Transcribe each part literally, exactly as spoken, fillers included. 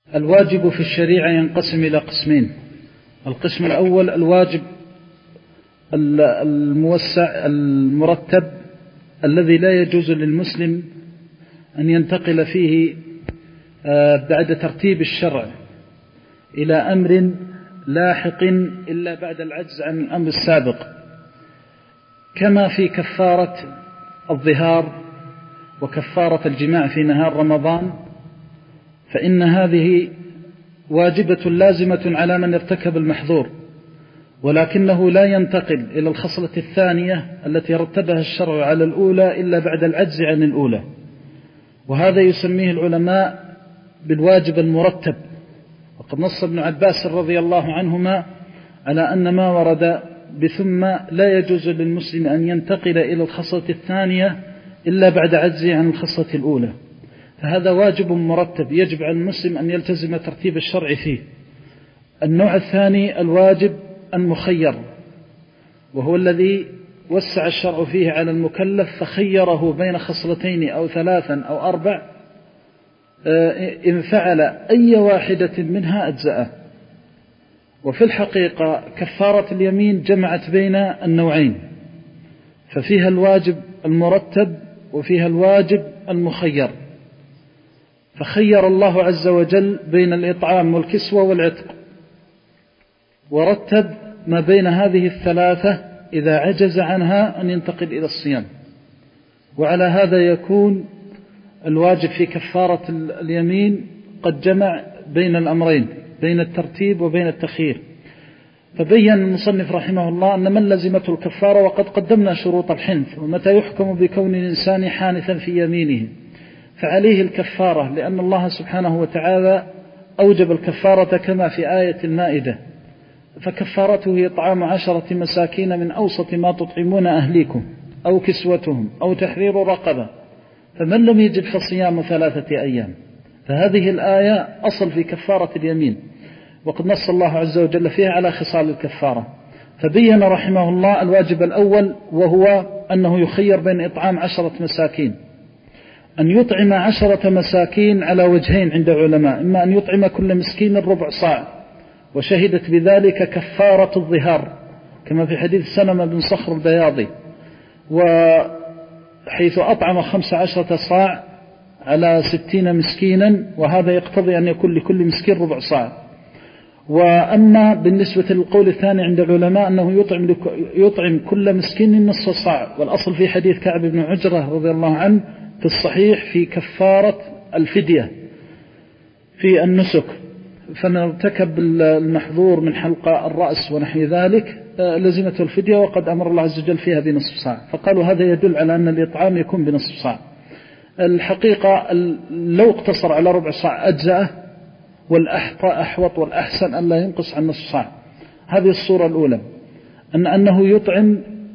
الواجب في الشريعة ينقسم إلى قسمين. القسم الأول الواجب الموسع المرتب الذي لا يجوز للمسلم أن ينتقل فيه بعد ترتيب الشرع إلى أمر لاحق إلا بعد العجز عن الأمر السابق، كما في كفارة الظهار وكفارة الجماع في نهار رمضان، فإن هذه واجبة لازمة على من ارتكب المحظور، ولكنه لا ينتقل إلى الخصلة الثانية التي رتبها الشرع على الأولى إلا بعد العجز عن الأولى، وهذا يسميه العلماء بالواجب المرتب. وقد نص ابن عباس رضي الله عنهما على أن ما ورد بثم لا يجوز للمسلم أن ينتقل إلى الخصلة الثانية إلا بعد عجزه عن الخصلة الأولى، فهذا واجب مرتب يجب على المسلم أن يلتزم ترتيب الشرع فيه. النوع الثاني الواجب المخير، وهو الذي وسع الشرع فيه على المكلف فخيره بين خصلتين أو ثلاثا أو أربع، إن فعل أي واحدة منها أجزأه. وفي الحقيقة كفارة اليمين جمعت بين النوعين، ففيها الواجب المرتب وفيها الواجب المخير، فخير الله عز وجل بين الإطعام والكسوة والعتق، ورتب ما بين هذه الثلاثة إذا عجز عنها أن ينتقل إلى الصيام. وعلى هذا يكون الواجب في كفارة اليمين قد جمع بين الأمرين، بين الترتيب وبين التخيير. فبين المصنف رحمه الله أن من لزمته الكفارة، وقد قدمنا شروط الحنث ومتى يحكم بكون الإنسان حانثا في يمينه، فعليه الكفارة، لأن الله سبحانه وتعالى أوجب الكفارة كما في آية المائدة: فكفارته إطعام عشرة مساكين من أوسط ما تطعمون أهليكم أو كسوتهم أو تحرير رقبة، فمن لم يجد فصيام ثلاثة أيام. فهذه الآية أصل في كفارة اليمين، وقد نص الله عز وجل فيها على خصال الكفارة. فبين رحمه الله الواجب الأول، وهو أنه يخير بين إطعام عشرة مساكين، أن يطعم عشرة مساكين على وجهين عند علماء: إما أن يطعم كل مسكين ربع صاع، وشهدت بذلك كفارة الظهار كما في حديث سلمة بن صخر البياضي، وحيث أطعم خمس عشرة صاع على ستين مسكينا، وهذا يقتضي أن يكون لكل مسكين ربع صاع. وأما بالنسبة للقول الثاني عند العلماء أنه يطعم, يطعم كل مسكين نصف صاع، والأصل في حديث كعب بن عجرة رضي الله عنه في الصحيح في كفارة الفدية في النسك، فمن ارتكب المحظور من حلق الرأس ونحو ذلك لزمته الفدية، وقد أمر الله عز وجل فيها بنصف صاع، فقالوا هذا يدل على أن الإطعام يكون بنصف صاع. الحقيقة لو اقتصر على ربع صاع أجزأه، والأحوط والأحسن أن لا ينقص عن نصف صاع. هذه الصورة الأولى، أن أنه يطعم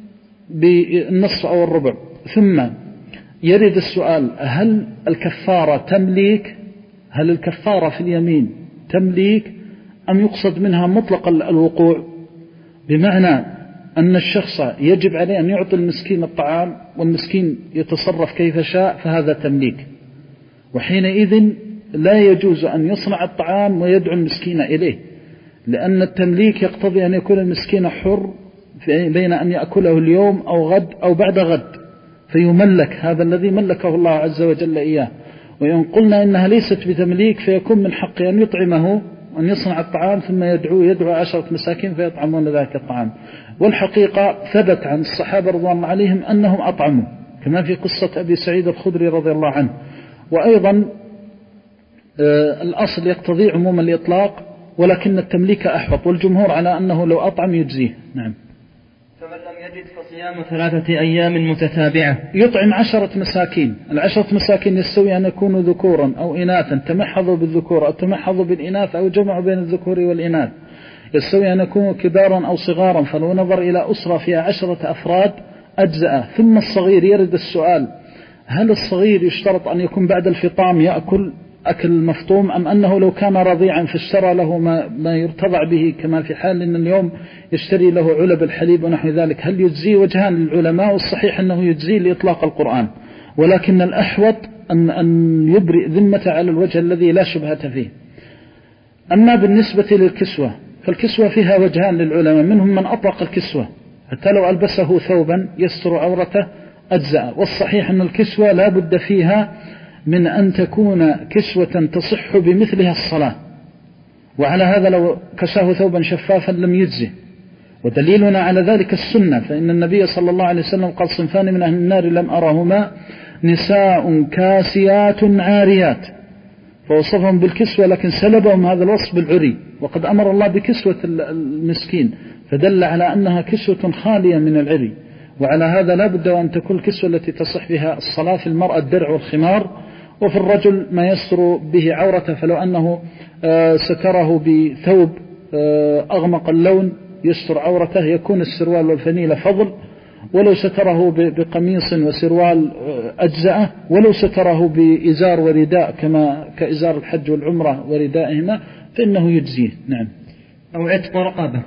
بالنصف أو الربع. ثم يرد السؤال: هل الكفارة تمليك؟ هل الكفارة في اليمين تمليك أم يقصد منها مطلق الوقوع، بمعنى أن الشخص يجب عليه أن يعطي المسكين الطعام والمسكين يتصرف كيف شاء، فهذا تمليك، وحينئذ لا يجوز أن يصنع الطعام ويدعو المسكين إليه، لأن التمليك يقتضي أن يكون المسكين حر بين أن يأكله اليوم أو غد أو بعد غد، فيملك هذا الذي ملكه الله عز وجل إياه. وإن قلنا إنها ليست بتمليك، فيكون من حقه أن يطعمه وأن يصنع الطعام ثم يدعو يدعو عشرة مساكين فيطعمون ذلك الطعام. والحقيقة ثبت عن الصحابة رضوان الله عليهم أنهم أطعموا، كما في قصة أبي سعيد الخدري رضي الله عنه. وأيضا الأصل يقتضي عموم الإطلاق، ولكن التمليك أحوط، والجمهور على أنه لو أطعم يجزيه. نعم. فمن لم يجد فصيام ثلاثة أيام متتابعة. يطعم عشرة مساكين، العشرة مساكين يستوي أن يكونوا ذكورا أو إناثا، تمحضوا بالذكور أو تمحضوا بالإناث أو جمعوا بين الذكور والإناث، يستوي أن يكونوا كبارا أو صغارا، فلو نظر إلى أسرة فيها عشرة أفراد أجزأ. ثم الصغير يرد السؤال: هل الصغير يشترط أن يكون بعد الفطام يأكل أكل مفطوم، أم أنه لو كان رضيعا فاشترى له ما, ما يرتضع به، كما في حال أن اليوم يشتري له علب الحليب ونحو ذلك؟ هل يجزي؟ وجهان للعلماء، والصحيح أنه يجزي لإطلاق القرآن، ولكن الأحوط أن, أن يبرئ ذمة على الوجه الذي لا شبهة فيه. أما بالنسبة للكسوة فالكسوة فيها وجهان للعلماء، منهم من أطلق الكسوة حتى لو ألبسه ثوبا يستر عورته أجزاء، والصحيح أن الكسوة لا بد فيها من أن تكون كسوة تصح بمثلها الصلاة، وعلى هذا لو كساه ثوبا شفافا لم يجزه، ودليلنا على ذلك السنة، فإن النبي صلى الله عليه وسلم قال صنفان من أهل النار لم أرهما نساء كاسيات عاريات، فوصفهم بالكسوة لكن سلبهم هذا الوصف بالعري، وقد أمر الله بكسوة المسكين فدل على أنها كسوة خالية من العري، وعلى هذا لا بد أن تكون الكسوة التي تصح بها الصلاة في المرأة الدرع والخمار، وفي الرجل ما يستر به عورته، فلو أنه ستره بثوب أغمق اللون يستر عورته يكون السروال والفنيلة فضل، ولو ستره بقميص وسروال أجزأه، ولو ستره بإزار ورداء كما كإزار الحج والعمرة وردائهما فإنه يجزيه. نعم. أو عتق رقبة،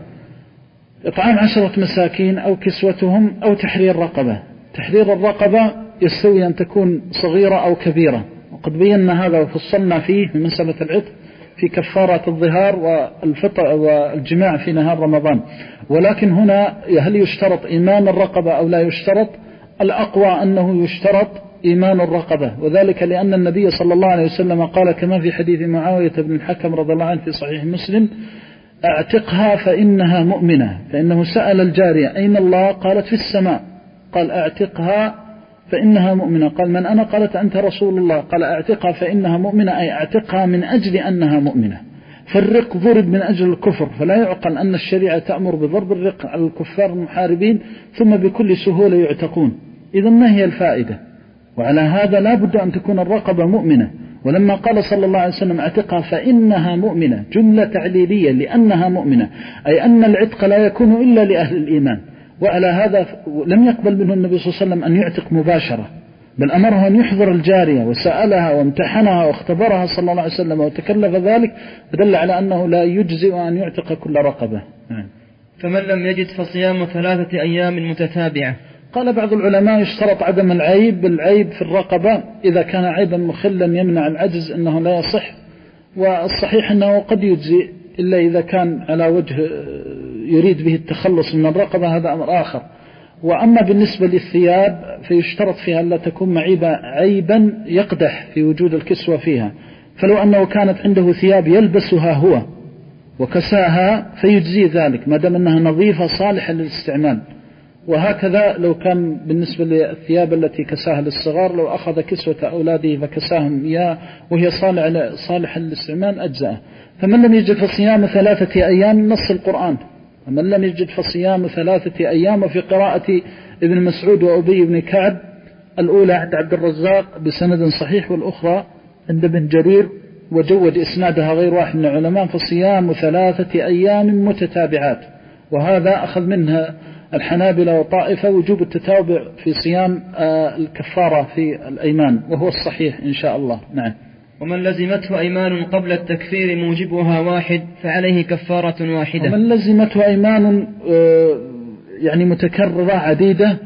إطعام عشرة مساكين أو كسوتهم أو تحرير رقبة. تحرير الرقبة يستوي أن تكون صغيرة أو كبيرة، وقد بينا هذا وفصلنا فيه من مسألة العتق في كفارة الظهار والفطر والجماع في نهار رمضان، ولكن هنا هل يشترط إيمان الرقبة أو لا يشترط؟ الأقوى أنه يشترط إيمان الرقبة، وذلك لأن النبي صلى الله عليه وسلم قال كما في حديث معاوية بن الحكم رضي الله عنه في صحيح مسلم: اعتقها فإنها مؤمنة. فإنه سأل الجارية أين الله؟ قالت في السماء. قال اعتقها فإنها مؤمنة. قال من أنا؟ قالت أنت رسول الله. قال اعتقها فإنها مؤمنة، أي اعتقها من أجل أنها مؤمنة. فالرق ضرب من أجل الكفر، فلا يعقل أن الشريعة تأمر بضرب الرق على الكفار المحاربين ثم بكل سهولة يعتقون. إذن ما هي الفائدة؟ وعلى هذا لا بد أن تكون الرقبة مؤمنة. ولما قال صلى الله عليه وسلم اعتقها فإنها مؤمنة جملة تعليلية لأنها مؤمنة، أي أن العتق لا يكون إلا لأهل الإيمان. وعلى هذا لم يقبل منه النبي صلى الله عليه وسلم أن يعتق مباشرة، بل أمره أن يحضر الجارية وسألها وامتحنها واختبرها صلى الله عليه وسلم وتكلف ذلك، فدل على أنه لا يجزئ أن يعتق كل رقبة. فمن لم يجد فصيام ثلاثة أيام متتابعة. قال بعض العلماء يشترط عدم العيب، بالعيب في الرقبة إذا كان عيبا مخلا يمنع العجز أنه لا يصح، والصحيح أنه قد يجزئ إلا إذا كان على وجه يريد به التخلص من الرقبة، هذا أمر آخر. وأما بالنسبة للثياب فيشترط فيها ألا تكون معيبة عيبا يقدح في وجود الكسوة فيها، فلو أنه كانت عنده ثياب يلبسها هو وكساها فيجزي ذلك ما دام أنها نظيفة صالحة للاستعمال. وهكذا لو كان بالنسبة للثياب التي كساها للصغار، لو أخذ كسوة أولاده فكساهم إياه وهي صالحة للاستعمال أجزاء. فمن لم يجد فصيام ثلاثة أيام نص القرآن، ومن لم يجد فصيام ثلاثة أيام. وفي قراءة ابن مسعود وأبي بن كعب الأولى عند عبد الرزاق بسند صحيح، والأخرى عند ابن جرير وجود إسنادها غير واحد من العلماء، فصيام ثلاثة أيام متتابعات. وهذا أخذ منها الحنابلة وطائفة وجوب التتابع في صيام الكفارة في الأيمان، وهو الصحيح إن شاء الله. نعم. ومن لزمته أيمان قبل التكفير موجبها واحد فعليه كفارة واحدة. ومن لزمته أيمان يعني متكررة عديدة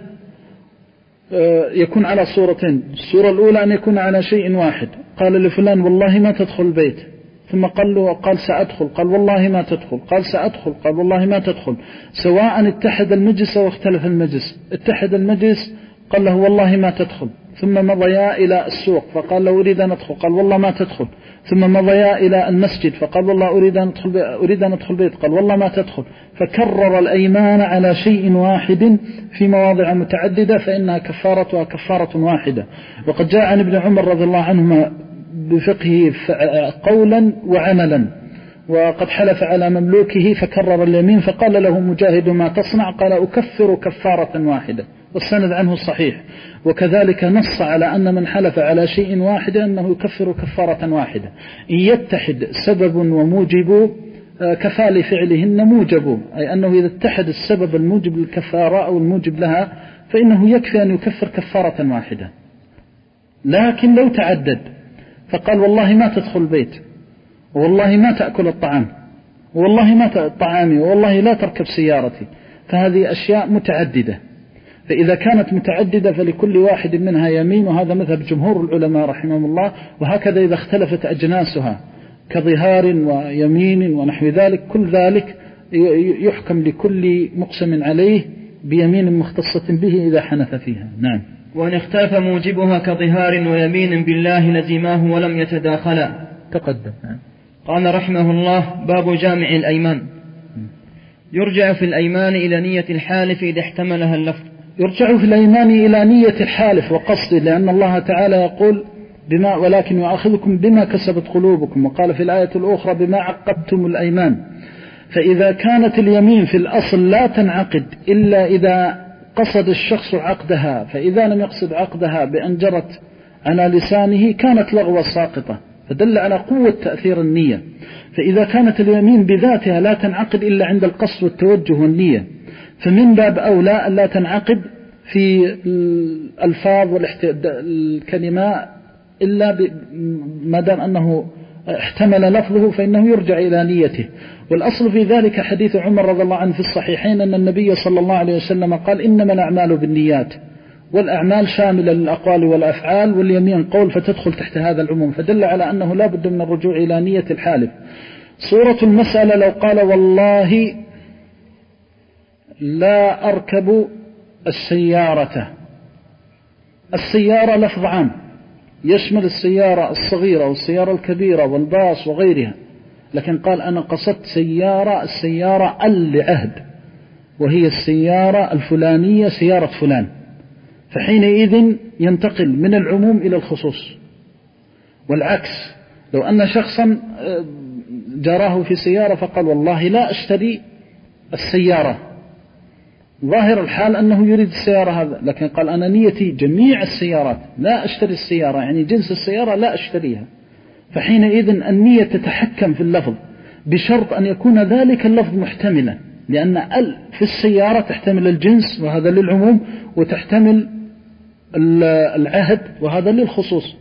يكون على صورتين. الصورة الأولى أن يكون على شيء واحد، قال لفلان والله ما تدخل البيت، ثم قال له قال سأدخل، قال والله ما تدخل، قال سأدخل، قال والله ما تدخل، سواء اتحد المجلس أو اختلف المجلس. اتحد المجلس قال له والله ما تدخل، ثم مضيا إلى السوق فقال له أريد أن أدخل، قال والله ما تدخل، ثم مضيا إلى المسجد فقال والله أريد أن أدخل أريد أن أدخل بيت، قال والله ما تدخل. فكرر الأيمان على شيء واحد في مواضع متعددة فإنها كفارتها كفارة واحدة. وقد جاء عن ابن عمر رضي الله عنهما بفقهه قولا وعملا، وقد حلف على مملوكه فكرر اليمين فقال له مجاهد ما تصنع؟ قال أكفر كفارة واحدة، والسند عنه صحيح. وكذلك نص على أن من حلف على شيء واحد أنه يكفر كفارة واحدة إن يتحد سبب وموجب كفى لفعلهن موجب، أي أنه إذا اتحد السبب الموجب للكفارة أو الموجب لها فإنه يكفي أن يكفر كفارة واحدة. لكن لو تعدد فقال والله ما تدخل البيت، والله ما تأكل الطعام، والله ما طعامي، والله لا تركب سيارتي، فهذه أشياء متعددة. فإذا كانت متعددة فلكل واحد منها يمين، وهذا مذهب جمهور العلماء رحمهم الله. وهكذا إذا اختلفت أجناسها كظهار ويمين ونحو ذلك، كل ذلك يحكم لكل مقسم عليه بيمين مختصة به إذا حنث فيها. نعم. وإن اختلف موجبها كظهار ويمين بالله لزماه ولم يتداخلا. تقدم. نعم. قال رحمه الله: باب جامع الأيمان. يرجع في الأيمان إلى نية الحالف إذا احتملها اللفظ. يرجع في الأيمان إلى نية الحالف وقصده، لأن الله تعالى يقول بما ولكن يؤاخذكم بما كسبت قلوبكم، وقال في الآية الأخرى بما عقدتم الأيمان. فإذا كانت اليمين في الأصل لا تنعقد إلا إذا قصد الشخص عقدها، فإذا لم يقصد عقدها بأن جرت على لسانه كانت لغوة ساقطة، فدل على قوة تأثير النية. فإذا كانت اليمين بذاتها لا تنعقد إلا عند القصد والتوجه والنية، فمن باب أولى أن لا تنعقد في الألفاظ والكلمات إلا ما دام أنه احتمل لفظه فإنه يرجع إلى نيته. والأصل في ذلك حديث عمر رضي الله عنه في الصحيحين أن النبي صلى الله عليه وسلم قال: إنما الأعمال بالنيات، والأعمال شاملة للأقوال والأفعال، واليمين قول فتدخل تحت هذا العموم، فدل على أنه لا بد من الرجوع إلى نية الحالف. صورة المسألة لو قال: والله لا أركب السيارة. السيارة لفظ عام يشمل السيارة الصغيرة والسيارة الكبيرة والباص وغيرها، لكن قال: أنا قصدت سيارة، السيارة لعهد، وهي السيارة الفلانية سيارة فلان، فحينئذ ينتقل من العموم إلى الخصوص. والعكس، لو أن شخصا جراه في سيارة فقال: والله لا أشتري السيارة، ظاهر الحال أنه يريد السيارة هذا، لكن قال: أنا نيتي جميع السيارات، لا أشتري السيارة، يعني جنس السيارة لا أشتريها. فحينئذ النية تتحكم في اللفظ بشرط أن يكون ذلك اللفظ محتملا، لأن ال في السيارة تحتمل الجنس وهذا للعموم، وتحتمل العهد وهذا للخصوص.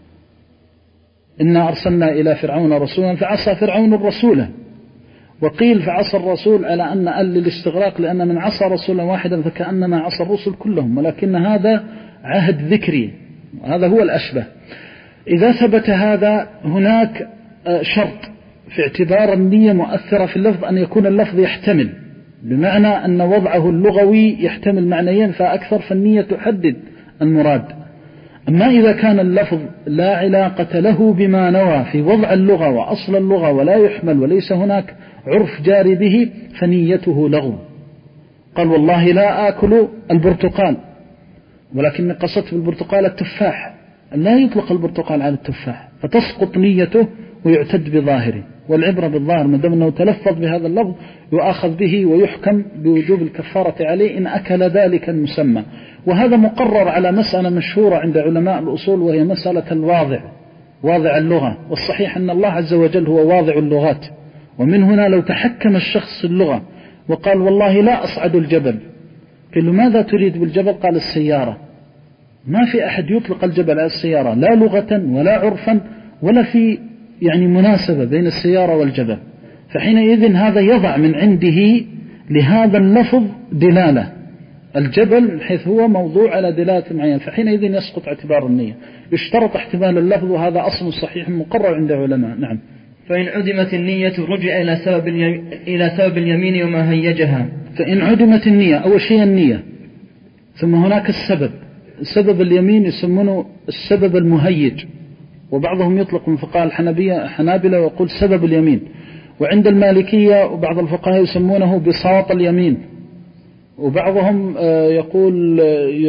إنا أرسلنا إلى فرعون رسولا فعصى فرعون الرسول، وقيل فعصى الرسول على أن ال للاستغراق، لأن من عصى رسولا واحدا فكأنما عصى الرسل كلهم، ولكن هذا عهد ذكري، هذا هو الأشبه. إذا ثبت هذا هناك شرط في اعتبار النية مؤثرة في اللفظ، أن يكون اللفظ يحتمل، بمعنى أن وضعه اللغوي يحتمل معنيين فأكثر، فالنية تحدد المراد. أما إذا كان اللفظ لا علاقة له بما نوى في وضع اللغة وأصل اللغة ولا يحمل وليس هناك عرف جاري به، فنيته لغو. قال: والله لا آكل البرتقال، ولكن قصدت بالبرتقال التفاح، لا يطلق البرتقال على التفاح، فتسقط نيته ويعتد بظاهره. والعبرة بالظاهر، ما دام أنه تلفظ بهذا اللفظ يؤاخذ به ويحكم بوجوب الكفارة عليه إن أكل ذلك المسمى. وهذا مقرر على مسألة مشهورة عند علماء الأصول، وهي مسألة الواضع، واضع اللغة. والصحيح أن الله عز وجل هو واضع اللغات، ومن هنا لو تحكم الشخص اللغة وقال: والله لا أصعد الجبل، قال: ماذا تريد بالجبل؟ قال: السيارة. ما في أحد يطلق الجبل على السيارة، لا لغة ولا عرفا ولا في يعني مناسبة بين السيارة والجبل. فحينئذ هذا يضع من عنده لهذا اللفظ دلالة، الجبل حيث هو موضوع على دلالة معين، فحينئذ يسقط اعتبار النية. يشترط احتمال اللفظ، وهذا أصل صحيح مقرر عند علماء. نعم. فإن عدمت النية رجع إلى سبب إلى سبب اليمين وما هيجها. فإن عدمت النية، أول شيء النية، ثم هناك السبب. سبب اليمين يسمونه السبب المهيج، وبعضهم يطلق من فقهاء الحنابلة حنابلة ويقول سبب اليمين، وعند المالكية وبعض الفقهاء يسمونه بساط اليمين، وبعضهم يقول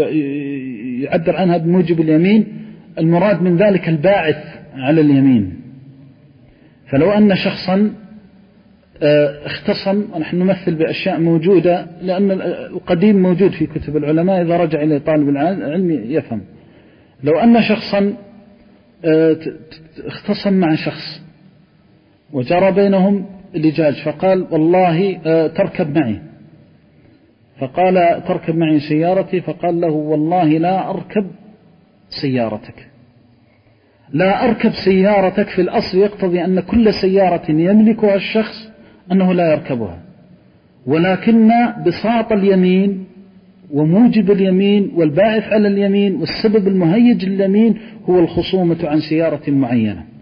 يعبر عنها بموجب اليمين. المراد من ذلك الباعث على اليمين. فلو أن شخصا اختصم، ونحن نمثل بأشياء موجودة لأن القديم موجود في كتب العلماء، إذا رجع إلى طالب العلم يفهم. لو أن شخصا اختصم مع شخص وجرى بينهم لجاج، فقال: والله تركب معي، فقال: تركب معي سيارتي، فقال له: والله لا أركب سيارتك. لا أركب سيارتك في الأصل يقتضي أن كل سيارة يملكها الشخص أنه لا يركبها، ولكن بساط اليمين وموجب اليمين والباعث على اليمين والسبب المهيج لليمين هو الخصومة عن سيارة معينة.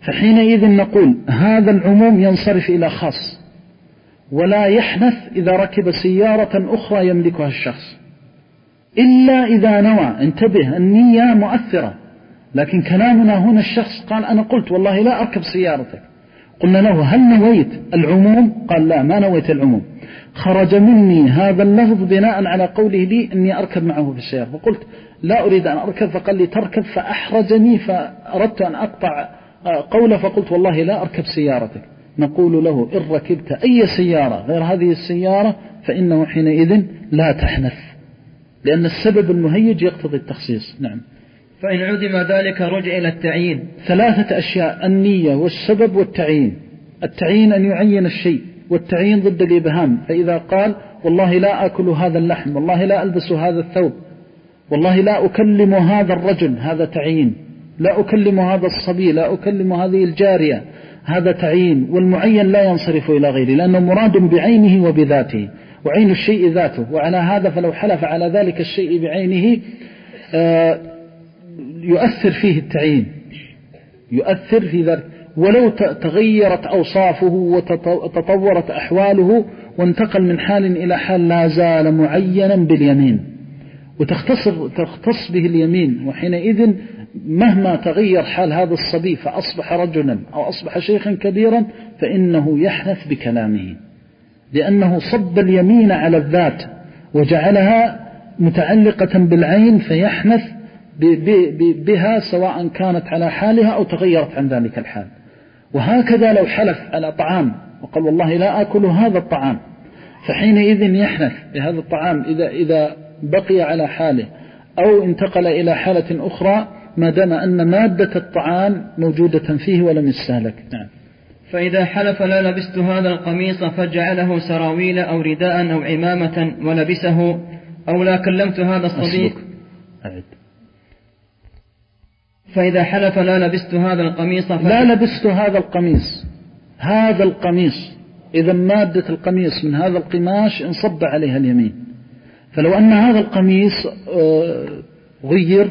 فحينئذ نقول هذا العموم ينصرف إلى خاص، ولا يحنث إذا ركب سيارة أخرى يملكها الشخص، إلا إذا نوى. انتبه، النية مؤثرة، لكن كلامنا هنا الشخص قال أنا قلت والله لا أركب سيارتك، قلنا له هل نويت العموم؟ قال لا، ما نويت العموم، خرج مني هذا اللفظ بناء على قوله لي أني أركب معه في السيارة، فقلت لا أريد أن أركب، فقال لي تركب، فأحرجني فأردت أن أقطع قوله، فقلت والله لا أركب سيارتك. نقول له إن ركبت أي سيارة غير هذه السيارة فإنه حينئذ لا تحنث، لأن السبب المهيج يقتضي التخصيص. نعم. فإن عدم ذلك رجع إلى التعيين. ثلاثة أشياء: النية والسبب والتعيين. التعيين أن يعين الشيء، والتعيين ضد الإبهام. فإذا قال والله لا أكل هذا اللحم، والله لا ألبس هذا الثوب، والله لا أكلم هذا الرجل، هذا تعيين. لا أكلم هذا الصبي، لا أكلم هذه الجارية، هذا تعيين. والمعين لا ينصرف إلى غيره، لأنه مراد بعينه وبذاته، وعين الشيء ذاته. وعلى هذا فلو حلف على ذلك الشيء بعينه آه يؤثر فيه التعيين، يؤثر في ذلك. ولو تغيرت أوصافه وتطورت أحواله وانتقل من حال إلى حال لا زال معينا باليمين، وتختص تختص به اليمين. وحينئذ مهما تغير حال هذا الصبي فأصبح رجلا أو أصبح شيخا كبيرا فإنه يحنث بكلامه، لأنه صب اليمين على الذات وجعلها متعلقة بالعين، فيحنث بها سواء كانت على حالها أو تغيرت عن ذلك الحال. وهكذا لو حلف على طعام وقال والله لا أكل هذا الطعام، فحينئذ يحنث بهذا الطعام إذا, إذا بقي على حاله أو انتقل إلى حالة أخرى، ما دام أن مادة الطعام موجودة فيه ولم يستهلك. نعم. فإذا حلف لا لبست هذا القميص فجعله سراويل أو رداء أو عمامة ولبسه، أو لا كلمت هذا الصبي. فإذا حلف لا لبست هذا القميص فج... لا لبست هذا القميص، هذا القميص، إذا مادة القميص من هذا القماش انصب عليها اليمين. فلو أن هذا القميص غير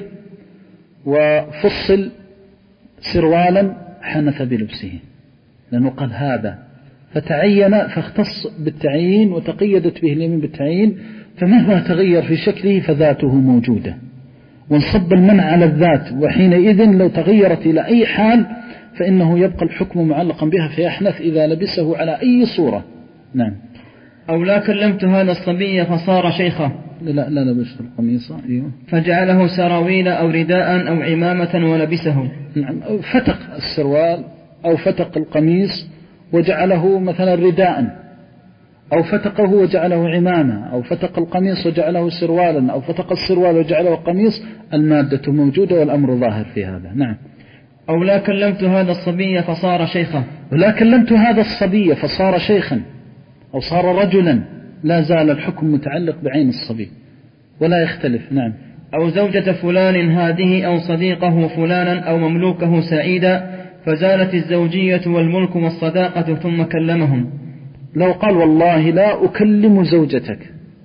وفصل سروالا حنث بلبسه، لأنه قال هذا، فتعين فاختص بالتعيين وتقيدت به اليمين بالتعيين، فمهما تغير في شكله فذاته موجودة، وانصب المنع على الذات. وحينئذ لو تغيرت إلى أي حال فإنه يبقى الحكم معلقا بها، فيحنث إذا لبسه على أي صورة. نعم. أو لا كلمت هذا الصبي فصار شيخا. لا لا لبست القميص. أيوه. فجعله سراويل أو رداء أو عمامة ولبسه. نعم. فتق السروال أو فتق القميص وجعله مثلا رداء، أو فتقه وجعله عمامة، أو فتق القميص وجعله سروالا، أو فتق السروال وجعله قميص، المادة موجودة والأمر ظاهر في هذا. نعم. أو لا كلمت هذا الصبي فصار شيخا. ولا كلمت هذا الصبي فصار شيخا أو صار رجلا، لا زال الحكم متعلق بعين الصبي ولا يختلف. نعم. أو زوجة فلان هذه أو صديقه فلانا أو مملوكه سعيدا، فزالت الزوجية والملك والصداقة ثم كلمهم. لو قال والله لا أكلم زوجتك،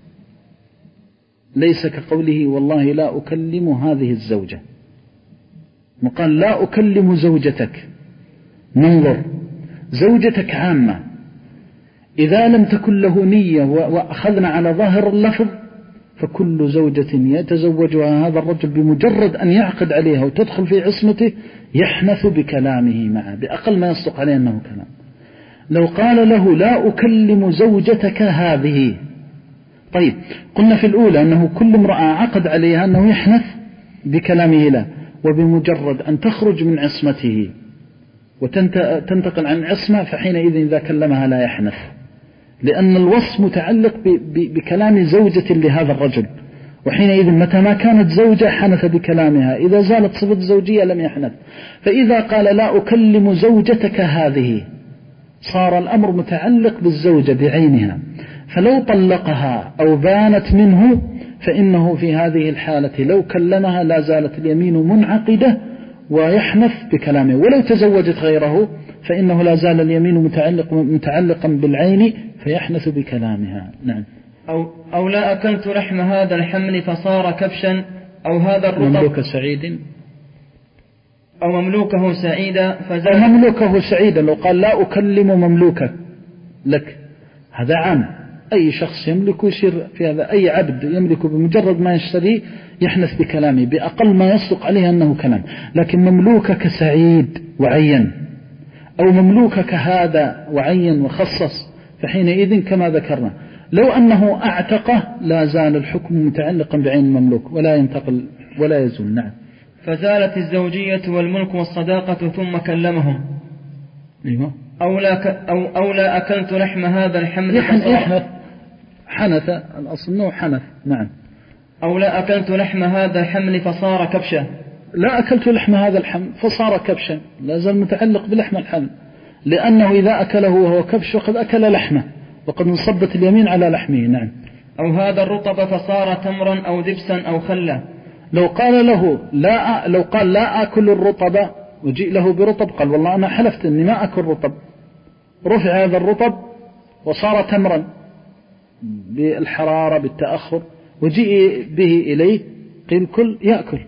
ليس كقوله والله لا أكلم هذه الزوجة، وقال لا أكلم زوجتك. ننظر، زوجتك عامة، إذا لم تكن له نية وأخذنا على ظاهر اللفظ فكل زوجة يتزوجها هذا الرجل بمجرد أن يعقد عليها وتدخل في عصمته يحنث بكلامه معه بأقل ما يصدق عليه أنه كلام. لو قال له لا أكلم زوجتك هذه، طيب قلنا في الأولى أنه كل امرأة عقد عليها أنه يحنث بكلامه له، وبمجرد أن تخرج من عصمته وتنتقل عن عصمة فحينئذ إذا كلمها لا يحنث، لأن الوصف متعلق بكلام زوجة لهذا الرجل، وحينئذ متى ما كانت زوجة حنث بكلامها، إذا زالت صفة الزوجية لم يحنث. فإذا قال لا أكلم زوجتك هذه صار الأمر متعلق بالزوجة بعينها، فلو طلقها أو بانت منه فإنه في هذه الحالة لو كلمها لا زالت اليمين منعقدة ويحنث بكلامه، ولو تزوجت غيره فإنه لا زال اليمين متعلق متعلقا بالعين فيحنث بكلامها. نعم. أو, أو لا أكلت لحم هذا الحمل فصار كبشا، أو هذا الرطب. مملوك سعيد أو مملوكه سعيدا فزاد أو مملوكه سعيدا، لو قال لا أكلم مملوكك لك، هذا عام، أي شخص يملك يصير في هذا، أي عبد يملك بمجرد ما يشتريه يحنث بكلامه بأقل ما يصدق عليه أنه كلام. لكن مملوكك سعيد وعين، أو مملوكك هذا وعين وخصص، فحينئذ كما ذكرنا لو أنه أعتقه لا زال الحكم متعلقا بعين المملوك ولا ينتقل ولا يزول. نعم. فزالت الزوجية والملك والصداقة ثم كلمهم. أيوة. أو لا, ك... أو... أو لا أكلت لحم هذا الحمل يحنث، حنث الأصل أنه حنث. نعم. أو لا أكلت لحم هذا الحمل فصار كبشا. لا أكلت لحم هذا الحمل فصار كبشا، لا زال متعلق بلحم الحمل، لأنه إذا أكله وهو كبش وقد أكل لحمه وقد انصبت اليمين على لحمه. نعم. أو هذا الرطب فصار تمرا أو دبسا أو خلا. لو قال له لا أ... لو قال لا أكل الرطب وجيء له برطب، قال والله أنا حلفت أني ما أكل رطب، رفع هذا الرطب وصار تمرا بالحرارة بالتأخر وجيء به إليه، قيل كل يأكل،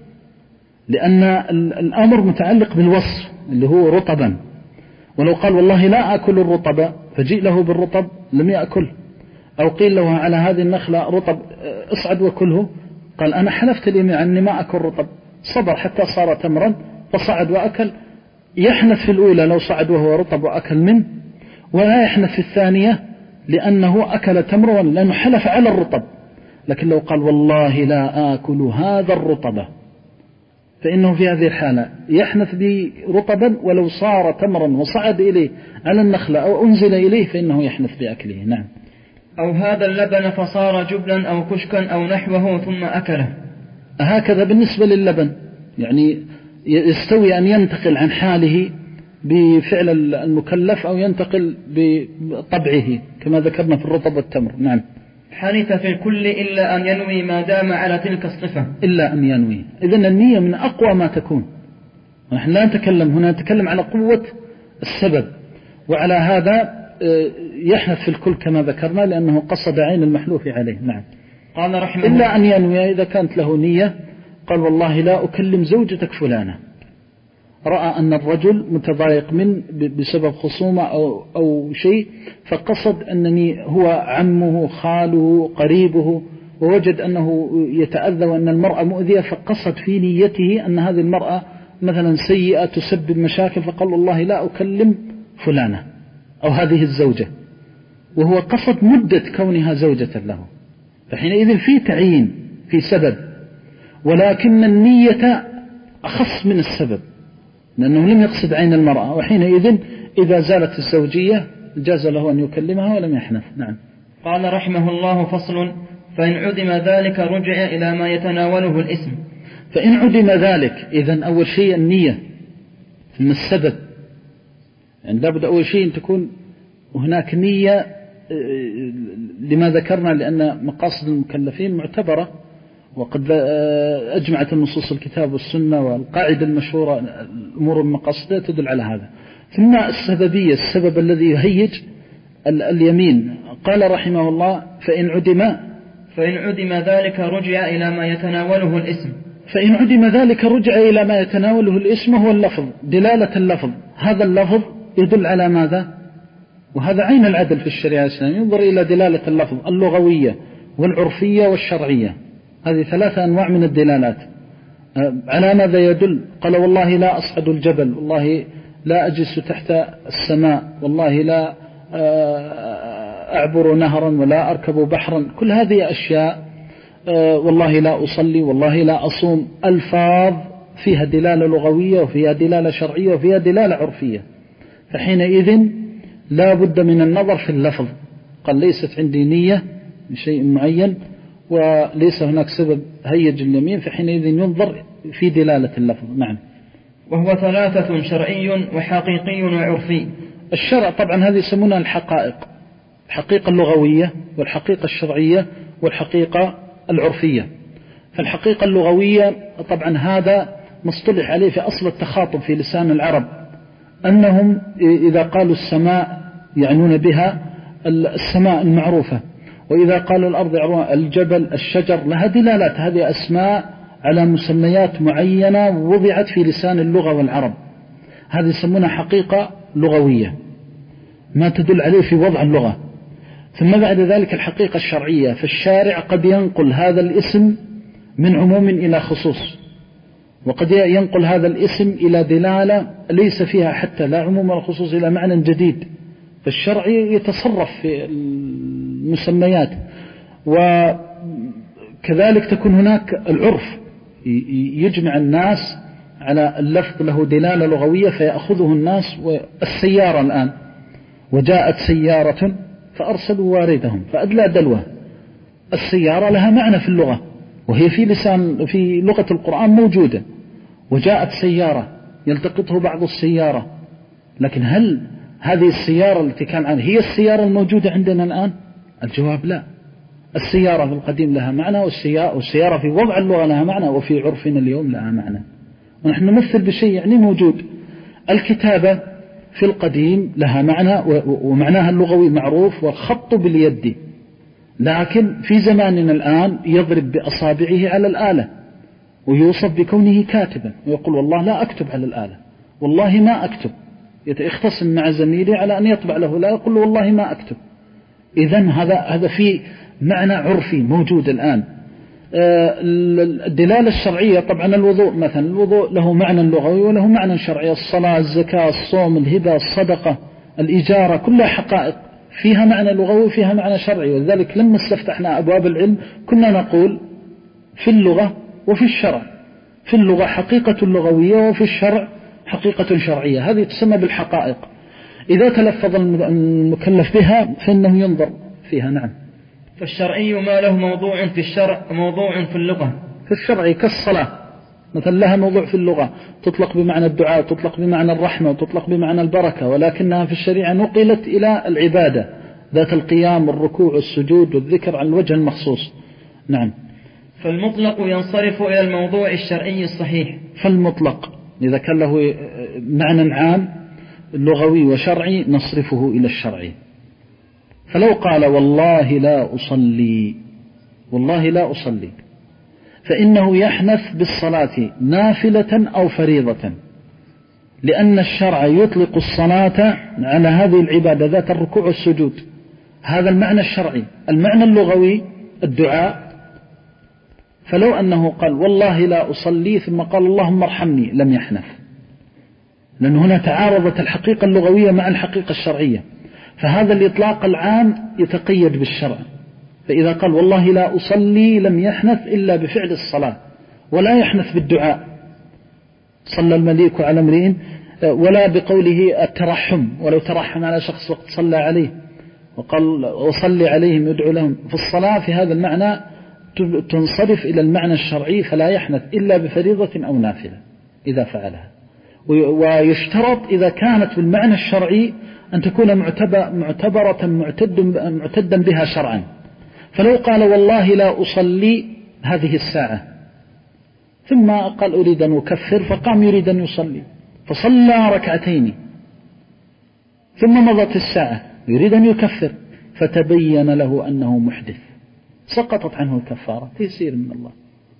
لأن الأمر متعلق بالوصف اللي هو رطبا. ولو قال والله لا أكل الرطب فجيء له بالرطب لم يأكل، أو قيل له على هذه النخلة رطب اصعد وكله، قال أنا حلفت لي عني ما أكل رطب، صبر حتى صار تمرا فصعد وأكل. يحنث في الأولى لو صعد وهو رطب وأكل منه، ولا يحنث في الثانية لأنه أكل تمرا لأنه حلف على الرطب. لكن لو قال والله لا آكل هذا الرطب فإنه في هذه الحالة يحنث برطبا، ولو صار تمرا وصعد إليه على النخلة أو أنزل إليه فإنه يحنث بأكله. نعم. أو هذا اللبن فصار جبلا أو كشكا أو نحوه ثم أكله. هكذا بالنسبة للبن، يعني يستوي أن ينتقل عن حاله بفعل المكلف أو ينتقل بطبعه كما ذكرنا في الرطب والتمر. نعم. حنث في الكل إلا أن ينوي ما دام على تلك الصفة. إلا أن ينوي، إذن النية من أقوى ما تكون. نحن لا نتكلم هنا، نتكلم على قوة السبب، وعلى هذا يحنث في الكل كما ذكرنا لأنه قصد عين المحلوف عليه. نعم. قال رحمه إلا أن ينوي إذا كانت له نية، قال والله لا أكلم زوجتك فلانة، رأى أن الرجل متضايق من بسبب خصومة أو, أو شيء، فقصد أنني هو عمه خاله قريبه، ووجد أنه يتأذى وأن المرأة مؤذية، فقصد في نيته أن هذه المرأة مثلا سيئة تسبب مشاكل، فقال والله لا أكلم فلانة أو هذه الزوجة، وهو قصد مدة كونها زوجة له، فحينئذ في تعيين في سبب، ولكن النية أخص من السبب لأنه لم يقصد عين المرأة، وحينئذ إذا زالت الزوجية جاز له أن يكلمها ولم يحنث. نعم. قال رحمه الله: فصل: فإن عدم ذلك رجع إلى ما يتناوله الاسم. فإن عدم ذلك، إذن أول شيء النية من السبب، يعني لابد أول شيء أن تكون هناك نية لما ذكرنا، لأن مقاصد المكلفين معتبرة، وقد أجمعت النصوص الكتاب والسنة والقاعدة المشهورة الأمور المقاصدة تدل على هذا. ثم السببية، السبب الذي يهيج اليمين. قال رحمه الله: فإن عدم فإن عدم ذلك رجع إلى ما يتناوله الاسم. فإن عدم ذلك رجع إلى ما يتناوله الاسم، هو اللفظ، دلالة اللفظ. هذا اللفظ يدل على ماذا؟ وهذا عين العدل في الشريعة الإسلامية، ينظر إلى دلالة اللفظ اللغوية والعرفية والشرعية، هذه ثلاثة أنواع من الدلالات. على ماذا يدل؟ قال: والله لا أصعد الجبل، والله لا أجلس تحت السماء، والله لا أعبر نهرا ولا أركب بحرا. كل هذه أشياء، والله لا أصلي، والله لا أصوم، ألفاظ فيها دلالة لغوية وفيها دلالة شرعية وفيها دلالة عرفية، فحينئذ لا بد من النظر في اللفظ. قال: ليست عندي نية لشيء معين وليس هناك سبب هيج اليمين، فحينئذ ينظر في دلالة اللفظ. نعم. وهو ثلاثة: شرعي وحقيقي وعرفي. الشرع طبعا هذه يسمونها الحقائق، الحقيقة اللغوية والحقيقة الشرعية والحقيقة العرفية. فالحقيقة اللغوية طبعا هذا مصطلح عليه في أصل التخاطب في لسان العرب، أنهم إذا قالوا السماء يعنون بها السماء المعروفة، وإذا قالوا الأرض الجبل الشجر، لها دلالات، هذه أسماء على مسميات معينة وضعت في لسان اللغة والعرب، هذه يسمونها حقيقة لغوية ما تدل عليه في وضع اللغة. ثم بعد ذلك الحقيقة الشرعية، فالشارع قد ينقل هذا الاسم من عموم إلى خصوص، وقد ينقل هذا الاسم إلى دلالة ليس فيها حتى لا عموم ولا خصوص إلى معنى جديد، فالشرع يتصرف في المسميات. وكذلك تكون هناك العرف يجمع الناس على اللفظ له دلالة لغوية فيأخذه الناس. والسيارة الآن، وجاءت سيارة فأرسلوا واردهم فأدلى دلوه، السيارة لها معنى في اللغة وهي في لسان في لغة القرآن موجودة، وجاءت سيارة يلتقطه بعض السيارة، لكن هل هذه السيارة التي كان عنها هي السيارة الموجودة عندنا الآن؟ الجواب لا. السيارة في القديم لها معنى، والسيارة في وضع اللغة لها معنى، وفي عرفنا اليوم لها معنى، ونحن نمثل بشيء يعني موجود. الكتابة في القديم لها معنى ومعناها اللغوي معروف، والخط باليد، لكن في زماننا الآن يضرب بأصابعه على الآلة ويوصف بكونه كاتبا، ويقول والله لا أكتب على الآلة، والله ما أكتب، يختصم مع زميلي على أن يطبع له، لا يقول له والله ما أكتب. إذن هذا هذا في معنى عرفي موجود الآن. الدلالة الشرعية طبعا الوضوء مثلا، الوضوء له معنى لغوي وله معنى شرعي، الصلاة، الزكاة، الصوم، الهبة، الصدقة، الإجارة، كلها حقائق فيها معنى لغوي وفيها معنى شرعي. ولذلك لما استفتحنا أبواب العلم كنا نقول في اللغة وفي الشرع، في اللغة حقيقة لغوية وفي الشرع حقيقة شرعية، هذه تسمى بالحقائق. إذا تلفظ المكلف بها فإنه ينظر فيها. نعم. فالشرعي ما له موضوع في الشرع موضوع في اللغة. في الشرع كالصلاة مثلا لها موضوع في اللغة، تطلق بمعنى الدعاء، تطلق بمعنى الرحمة، وتطلق بمعنى البركة، ولكنها في الشريعة نقلت إلى العبادة ذات القيام والركوع والسجود والذكر على الوجه المخصوص. نعم. فالمطلق ينصرف إلى الموضوع الشرعي الصحيح. فالمطلق إذا كان له معنى عام لغوي وشرعي نصرفه إلى الشرعي. فلو قال والله لا أصلي، والله لا أصلي، فإنه يحنث بالصلاة نافلة أو فريضة، لأن الشرع يطلق الصلاة على هذه العبادة ذات الركوع والسجود، هذا المعنى الشرعي. المعنى اللغوي الدعاء، فلو أنه قال والله لا أصلي ثم قال اللهم ارحمني لم يحنث، لأن هنا تعارضت الحقيقة اللغوية مع الحقيقة الشرعية، فهذا الإطلاق العام يتقيد بالشرع. فإذا قال والله لا أصلي لم يحنث إلا بفعل الصلاة، ولا يحنث بالدعاء صلى المليك على امرئ، ولا بقوله الترحم، ولو ترحم على شخص وقت صلى عليه وقال وصلي عليهم يدعو لهم، في الصلاة في هذا المعنى تنصرف إلى المعنى الشرعي، فلا يحنث إلا بفريضة أو نافلة إذا فعلها. ويشترط إذا كانت بالمعنى الشرعي أن تكون معتبرة معتد معتدا بها شرعا. فلو قال والله لا أصلي هذه الساعة ثم قال أريد أن أكفر، فقام يريد أن يصلي فصلى ركعتين، ثم مضت الساعة يريد أن يكفر، فتبين له أنه محدث، سقطت عنه الكفارة، تيسير من الله.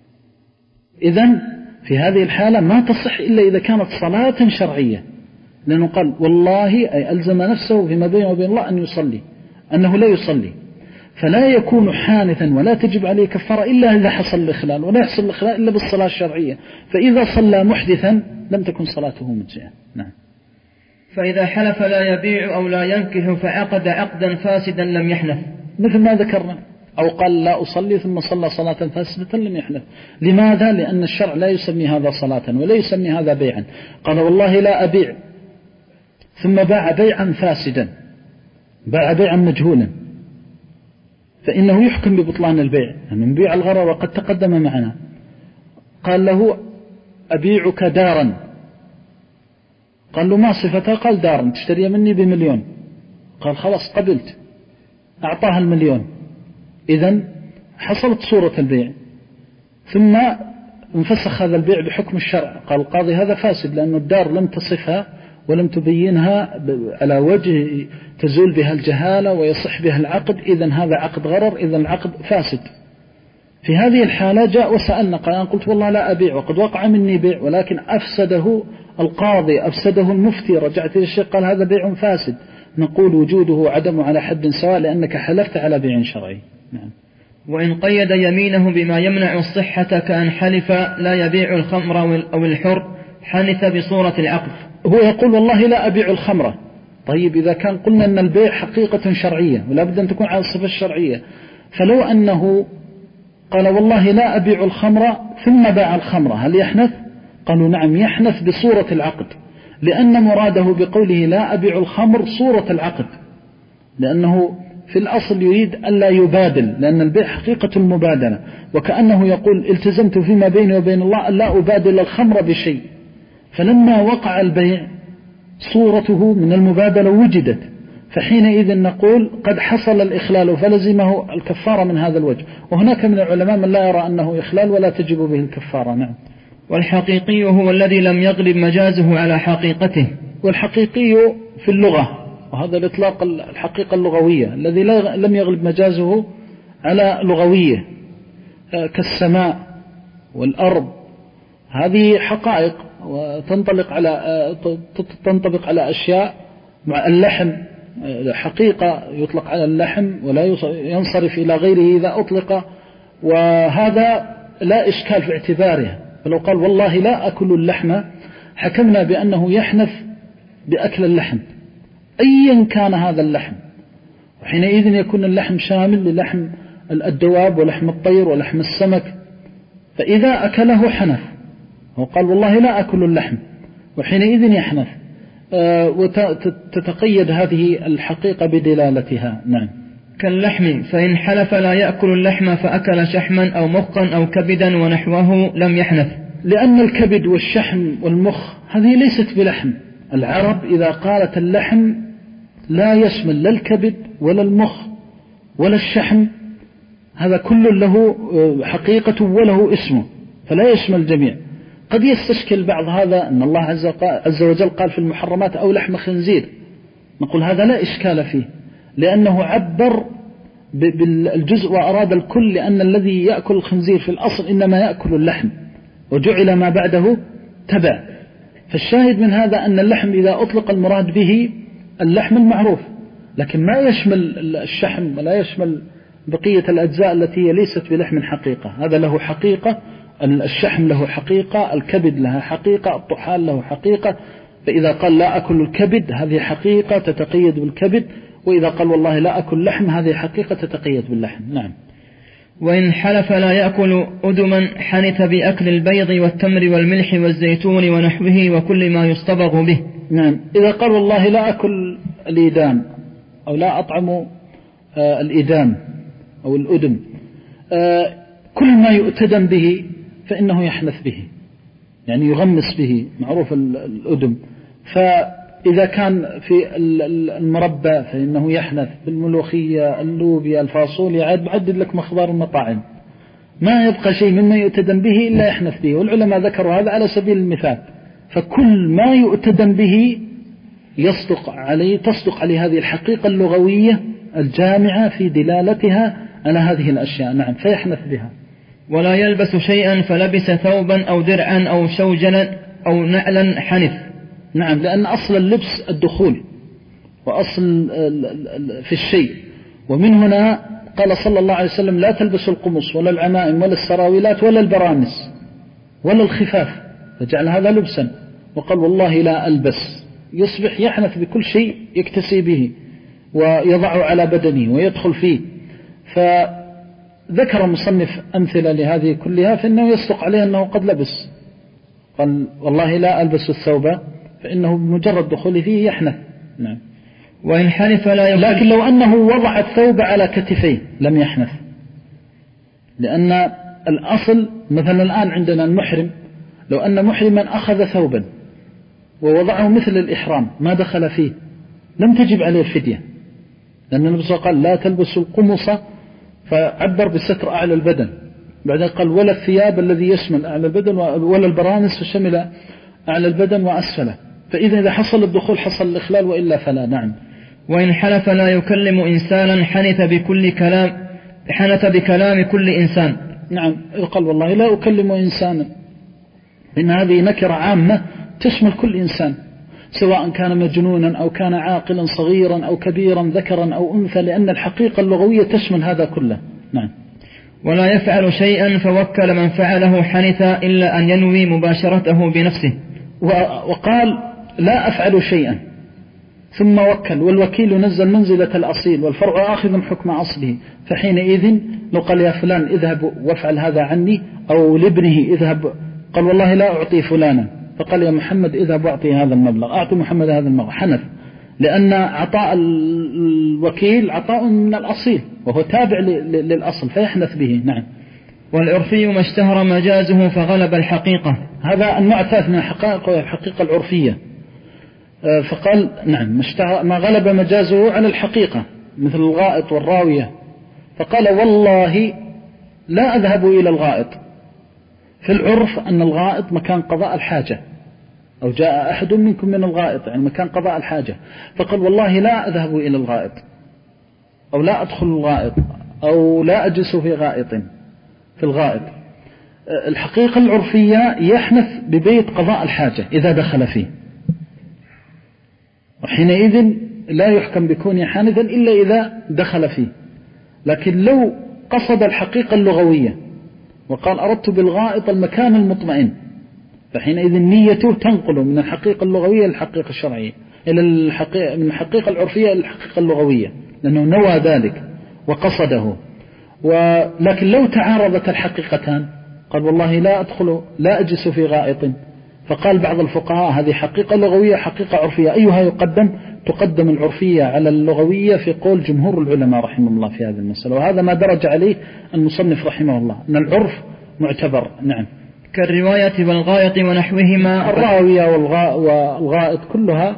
إذن في هذه الحالة ما تصح إلا إذا كانت صلاة شرعية، لأنه قال والله أي ألزم نفسه فيما بينه وبين الله أن يصلي، أنه لا يصلي، فلا يكون حانثا ولا تجب عليه كفارة إلا إذا حصل الإخلال، ولا يحصل الإخلال إلا بالصلاة الشرعية. فإذا صلى محدثا لم تكن صلاته مجزئة. نعم. فإذا حلف لا يبيع أو لا ينكح فعقد عقدا فاسدا لم يحنث، مثل ما ذكرنا، أو قال لا أصلي ثم صلى صلاة فاسدة لم يحنث. لماذا؟ لأن الشرع لا يسمي هذا صلاة ولا يسمي هذا بيعا. قال والله لا أبيع ثم باع بيعا فاسدا، باع بيعا مجهولا، فإنه يحكم ببطلان البيع، يعني من بيع الغرر وقد تقدم معنا. قال له أبيعك دارا، قال له ما صفتها؟ قال دارا، تشتري مني بمليون. قال خلاص قبلت، أعطاها المليون. إذن حصلت صورة البيع، ثم انفسخ هذا البيع بحكم الشرع. قال القاضي هذا فاسد، لأن الدار لم تصفها ولم تبينها على وجه تزول بها الجهالة ويصح بها العقد، إذن هذا عقد غرر، إذن العقد فاسد. في هذه الحالة جاء وسألنا قال أنا قلت والله لا أبيع وقد وقع مني بيع ولكن أفسده القاضي أفسده المفتي، رجعت إلى الشيخ قال هذا بيع فاسد، نقول وجوده وعدمه على حد سواء لأنك حلفت على بيع شرعي. نعم. وإن قيد يمينه بما يمنع الصحة كأن حلف لا يبيع الخمر أو الحر حنث بصورة العقد. هو يقول والله لا أبيع الخمرة. طيب إذا كان قلنا أن البيع حقيقة شرعية ولا بد أن تكون على الصفة الشرعية، فلو أنه قال والله لا أبيع الخمرة ثم باع الخمرة هل يحنث؟ قالوا نعم يحنث بصورة العقد، لأن مراده بقوله لا أبيع الخمر صورة العقد، لأنه في الأصل يريد ألا يبادل، لأن البيع حقيقة المبادلة، وكأنه يقول التزمت فيما بيني وبين الله أن لا أبادل الخمر بشيء، فلما وقع البيع صورته من المبادلة وجدت، فحينئذ نقول قد حصل الإخلال فلزمه الكفارة من هذا الوجه. وهناك من العلماء من لا يرى أنه إخلال ولا تجب به الكفارة. نعم. والحقيقي هو الذي لم يغلب مجازه على حقيقته. والحقيقي في اللغة، وهذا الإطلاق الحقيقة اللغوية الذي لم يغلب مجازه على لغوية كالسماء والأرض، هذه حقائق وتنطلق على تنطبق على أشياء. مع اللحم حقيقة يطلق على اللحم ولا ينصرف إلى غيره إذا أطلق، وهذا لا إشكال في اعتباره. فلو قال والله لا أكل اللحم حكمنا بأنه يحنث بأكل اللحم أيا كان هذا اللحم، وحينئذ يكون اللحم شامل للحم الدواب ولحم الطير ولحم السمك، فإذا أكله حنث. وقال والله لا أكل اللحم وحينئذ يحنث، وتتقيد هذه الحقيقة بدلالتها. نعم. كاللحم فإن حلف لا يأكل اللحم فأكل شحما أو مخا أو كبدا ونحوه لم يحنث، لأن الكبد والشحم والمخ هذه ليست بلحم. العرب إذا قالت اللحم لا يشمل لا الكبد ولا المخ ولا الشحم، هذا كل له حقيقة وله اسمه فلا يشمل الجميع. قد يستشكل بعض هذا أن الله عز وجل قال في المحرمات أو لحم خنزير، نقول هذا لا إشكال فيه لأنه عبر بالجزء وأراد الكل، لأن الذي يأكل الخنزير في الأصل إنما يأكل اللحم وجعل ما بعده تبع. فالشاهد من هذا أن اللحم إذا أطلق المراد به اللحم المعروف، لكن ما يشمل الشحم ولا يشمل بقية الأجزاء التي هي ليست بلحم حقيقة. هذا له حقيقة، الشحم له حقيقة، الكبد لها حقيقة، الطحال له حقيقة. فإذا قال لا أكل الكبد هذه حقيقة تتقيد بالكبد، وإذا قال والله لا أكل لحم هذه حقيقة تتقيد باللحم. نعم. وإن حلف لا يأكل أدما حنث بأكل البيض والتمر والملح والزيتون ونحوه وكل ما يصطبغ به. نعم. إذا قال والله لا أكل الإدام أو لا أطعم آه الإدام أو الأدم، آه كل ما يؤتدم به فإنه يحنث به، يعني يغمس به، معروف الأدم. فإذا كان في المربى فإنه يحنث، بالملوخية اللوبيا الفاصوليا، عاد بعدد لك مخبار المطاعم، ما يبقى شيء مما يؤتدم به إلا يحنث به. والعلماء ذكروا هذا على سبيل المثال. فكل ما يؤتدم به يصدق عليه تصدق عليه هذه الحقيقة اللغوية الجامعة في دلالتها على هذه الأشياء. نعم. فيحنث بها. ولا يلبس شيئا فلبس ثوبا أو درعا أو شوجلا أو نعلا حنث. نعم. لأن أصل اللبس الدخول وأصل في الشيء، ومن هنا قال صلى الله عليه وسلم لا تلبس القمص ولا العمائم ولا السراويلات ولا البرانس ولا الخفاف، فجعل هذا لبسا. وقال والله لا ألبس، يصبح يحنث بكل شيء يكتسي به ويضعه على بدنه ويدخل فيه. فذكر مصنف أمثلة لهذه كلها، فإنه يصدق عليه أنه قد لبس. قال والله لا ألبس الثوب، فإنه بمجرد دخوله فيه يحنث. نعم. وإن حنث لا يخل... لكن لو أنه وضع الثوب على كتفيه لم يحنث، لأن الأصل مثلا الآن عندنا المحرم، لو أن محرما أخذ ثوبا ووضعه مثل الإحرام ما دخل فيه لم تجب عليه الفدية، لأن النبي صلى الله عليه وسلم قال لا تلبسوا القمص، فعبر بستر أعلى البدن، بعدين قال ولا الثياب الذي يشمل أعلى البدن، ولا البرانس فشمل أعلى البدن وأسفله. فإذا إذا حصل الدخول حصل الإخلال، وإلا فلا. نعم. وإن حلف لا يكلم إنسانا حنث بكل كلام حنث بكلام كل إنسان نعم يقال والله لا أكلم إنسانا، إن هذه نكرة عامة تشمل كل إنسان سواء كان مجنونا أو كان عاقلا صغيرا أو كبيرا ذكرا أو أنثى، لأن الحقيقة اللغوية تشمل هذا كله. نعم. ولا يفعل شيئا فوكل من فعله حنثا إلا أن ينوي مباشرته بنفسه. وقال لا أفعل شيئا ثم وكل، والوكيل ينزل منزلة الأصيل والفرع آخذ حكم أصله، فحينئذ لو قال يا فلان اذهب وافعل هذا عني، أو لابنه اذهب، قال والله لا أعطي فلانا، فقال يا محمد اذهب واعطي هذا المبلغ، أعطي محمد هذا المبلغ، حنث، لأن عطاء الوكيل عطاء من الأصيل وهو تابع للأصل فيحنث به. نعم. والعرفي ما اشتهر مجازه فغلب الحقيقة، هذا النوع الثالث من الحقائق وهي الحقيقة العرفية. فقال نعم ما غلب مجازه على الحقيقة مثل الغائط والراوية، فقال والله لا أذهب إلى الغائط. في العرف أن الغائط مكان قضاء الحاجة، أو جاء أحد منكم من الغائط يعني مكان قضاء الحاجة، فقال والله لا أذهب إلى الغائط، أو لا أدخل الغائط، أو لا أجلس في غائط في الغائط. الحقيقة العرفية يحنث ببيت قضاء الحاجة إذا دخل فيه، وحينئذ لا يحكم بكونه حانثا إلا إذا دخل فيه. لكن لو قصد الحقيقة اللغوية وقال أردت بالغائط المكان المطمئن، فحينئذ نيته تنقل من الحقيقة اللغوية للحقيقة الشرعية، إلى الحقيقة من الحقيقة العرفية إلى الحقيقة اللغوية، لأنه نوى ذلك وقصده. ولكن لو تعارضت الحقيقتان قال والله لا أدخل لا أجلس في غائط، فقال بعض الفقهاء هذه حقيقة لغوية حقيقة عرفية، أيها يقدم؟ تقدم العرفية على اللغوية في قول جمهور العلماء رحمه الله في هذه المسألة، وهذا ما درج عليه المصنف رحمه الله أن العرف معتبر. نعم. كالرواية والغائط ونحوهما. الراوية والغائط كلها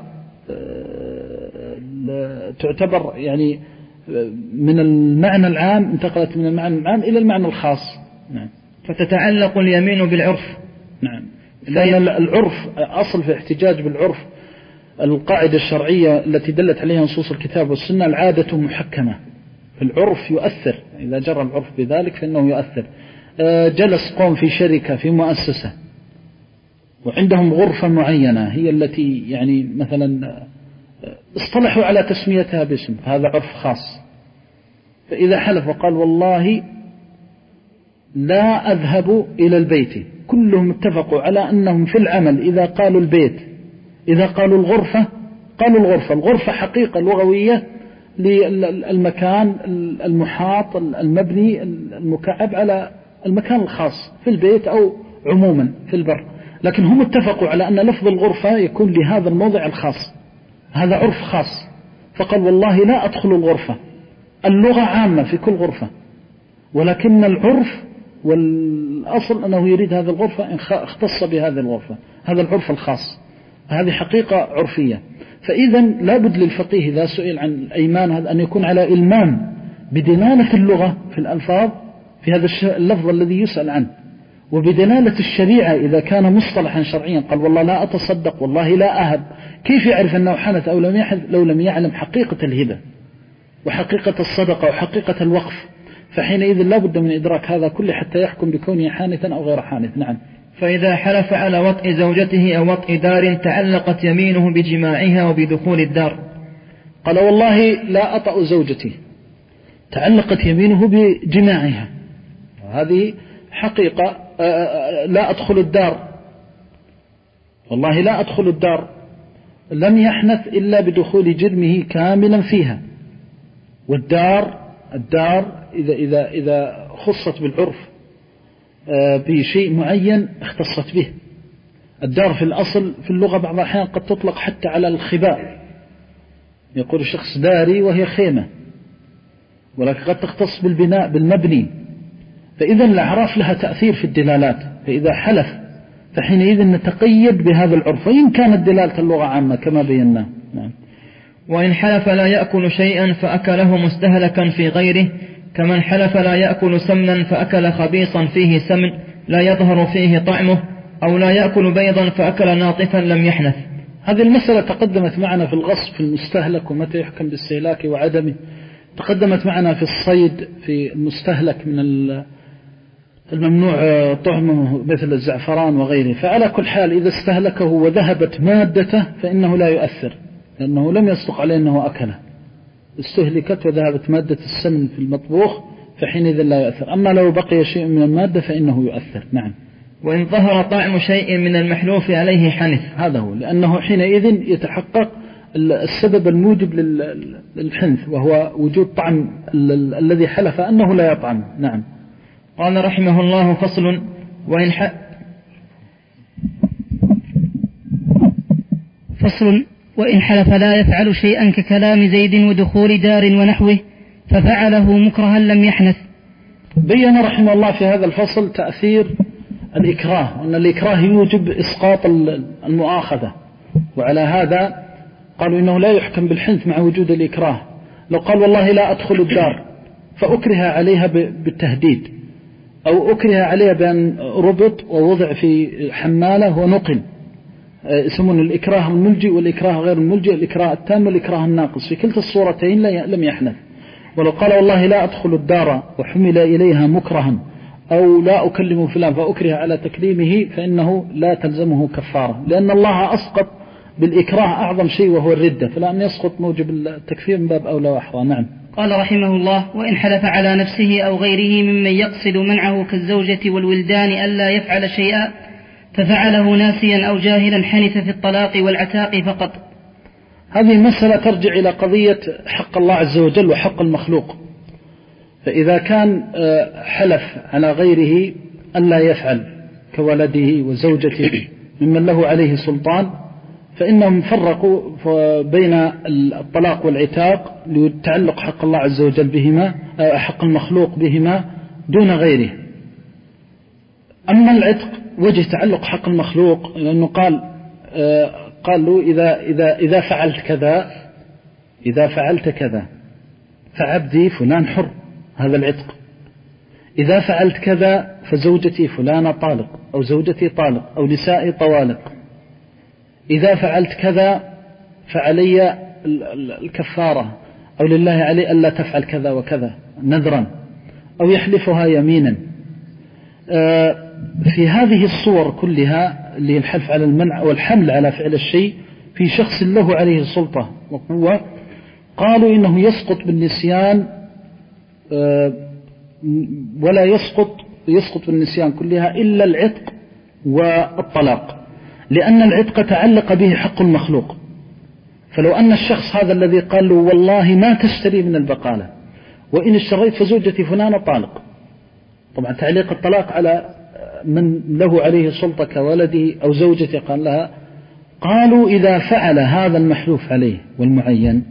تعتبر يعني من المعنى العام، انتقلت من المعنى العام إلى المعنى الخاص. نعم. فتتعلق اليمين بالعرف. نعم. لأن العرف أصل في احتجاج بالعرف القاعدة الشرعية التي دلت عليها نصوص الكتاب والسنة، العادة محكمة، العرف يؤثر، إذا جرى العرف بذلك فإنه يؤثر. جلس قوم في شركة في مؤسسة وعندهم غرفة معينة هي التي يعني مثلا اصطلحوا على تسميتها باسم، هذا عرف خاص. فإذا حلف وقال والله لا أذهب إلى البيت، كلهم اتفقوا على أنهم في العمل إذا قالوا البيت، إذا قالوا الغرفة قالوا الغرفة. الغرفة حقيقة لغوية للمكان المحاط المبني المكعب على المكان الخاص في البيت أو عموما في البر، لكن هم اتفقوا على أن لفظ الغرفة يكون لهذا الموضع الخاص، هذا عرف خاص. فقال والله لا أدخل الغرفة، اللغة عامة في كل غرفة، ولكن العرف والأصل أنه يريد هذه الغرفة اختص بهذه الغرفة، هذا العرف الخاص، هذه حقيقة عرفية. فإذا لابد للفقيه إذا سئل عن الأيمان هذا أن يكون على إلمام بدلالة اللغة في الألفاظ في هذا اللفظ الذي يسأل عنه، وبدلالة الشريعة إذا كان مصطلحا شرعيا، قال والله لا أتصدق والله لا أهب، كيف يعرف أنه حنث أو لم يحنث لو لم يعلم حقيقة الهبة وحقيقة الصدقة وحقيقة الوقف؟ فحينئذ لا بد من إدراك هذا كله حتى يحكم بكونه حانثا أو غير حانث. نعم. فإذا حلف على وطء زوجته أو وطء دار تعلقت يمينه بجماعها وبدخول الدار. قال والله لا أطأ زوجتي، تعلقت يمينه بجماعها، هذه حقيقة. لا أدخل الدار، والله لا أدخل الدار، لم يحنث إلا بدخول جرمه كاملا فيها. والدار الدار إذا, إذا, إذا خصت بالعرف بشيء معين اختصت به. الدار في الأصل في اللغة بعض الأحيان قد تطلق حتى على الخباء، يقول الشخص داري وهي خيمة، ولكن قد تختص بالبناء بالمبني. فإذا الأعراف لها تأثير في الدلالات، فإذا حلف فحينئذ نتقيد بهذا العرف، وإن كانت دلالة اللغة عامة كما بينا. نعم. وإن حلف لا يأكل شيئا فأكله مستهلكا في غيره، كمن حلف لا يأكل سمنا فأكل خبيصا فيه سمن لا يظهر فيه طعمه، أو لا يأكل بيضا فأكل ناطفا لم يحنث. هذه المسألة تقدمت معنا في الغصب في المستهلك ومتى يحكم باستهلاكه وعدمه، تقدمت معنا في الصيد في المستهلك من الممنوع طعمه مثل الزعفران وغيره. فعلى كل حال إذا استهلكه وذهبت مادته فإنه لا يؤثر، لأنه لم يصدق عليه أنه أكله، استهلكت وذهبت مادة السمن في المطبوخ فحينئذ لا يؤثر. أما لو بقي شيء من المادة فإنه يؤثر. نعم. وإن ظهر طعم شيء من المحلوف عليه حنث، هذا هو، لأنه حينئذ يتحقق السبب الموجب للحنث وهو وجود طعم الذي حلف أنه لا يطعم. نعم. قال رحمه الله: فصل. وإن ح... فصل. وإن حلف لا يفعل شيئا ككلام زيد ودخول دار ونحوه ففعله مكرها لم يحنث. بين رحمه الله في هذا الفصل تأثير الإكراه، وأن الإكراه يوجب إسقاط المؤاخذة، وعلى هذا قالوا إنه لا يحكم بالحنث مع وجود الإكراه. لو قال والله لا أدخل الدار فأكره عليها بالتهديد، أو أكره عليها بأن ربط ووضع في حمالة ونقل، يسمون الإكراه الملجئ والإكراه غير الملجئ، الإكراه التام والإكراه الناقص، في كلتا الصورتين لم يحنث. ولو قال والله لا أدخل الدار وحمل إليها مكرها، أو لا أكلم فلان فأكره على تكليمه، فإنه لا تلزمه كفارة، لأن الله أسقط بالإكراه أعظم شيء وهو الردة، فلا أن يسقط موجب التكفير من باب أولى وأحرى. نعم. قال رحمه الله: وإن حلف على نفسه أو غيره ممن يقصد منعه كالزوجة والولدان ألا يفعل شيئا ففعله ناسيا أو جاهلا حنث في الطلاق والعتاق فقط. هذه المسألة ترجع إلى قضية حق الله عز وجل وحق المخلوق. فإذا كان حلف على غيره ألا يفعل كولده وزوجته ممن له عليه سلطان، فإنهم فرقوا بين الطلاق والعتاق لتعلق حق الله عز وجل بهما، حق المخلوق بهما دون غيره. أما العتق وجه تعلق حق المخلوق، لأنه قال قال له إذا, إذا, إذا فعلت كذا إذا فعلت كذا فعبدي فلان حر، هذا العتق. إذا فعلت كذا فزوجتي فلانة طالق، أو زوجتي طالق، أو نسائي طوالق. إذا فعلت كذا فعلي الكفارة، أو لله علي ألا تفعل كذا وكذا نذرا، أو يحلفها يمينا. في هذه الصور كلها اللي الحلف على المنع والحمل على فعل الشيء في شخص له عليه السلطة وقوة، قالوا إنه يسقط بالنسيان، ولا يسقط يسقط بالنسيان كلها إلا العتق والطلاق، لأن العتق تعلق به حق المخلوق. فلو أن الشخص هذا الذي قال له والله ما تشتري من البقالة، وإن اشتريت فزوجتي فلانة طالق، طبعا تعليق الطلاق على من له عليه سلطة كولده أو زوجته قال لها، قالوا إذا فعل هذا المحلوف عليه والمعين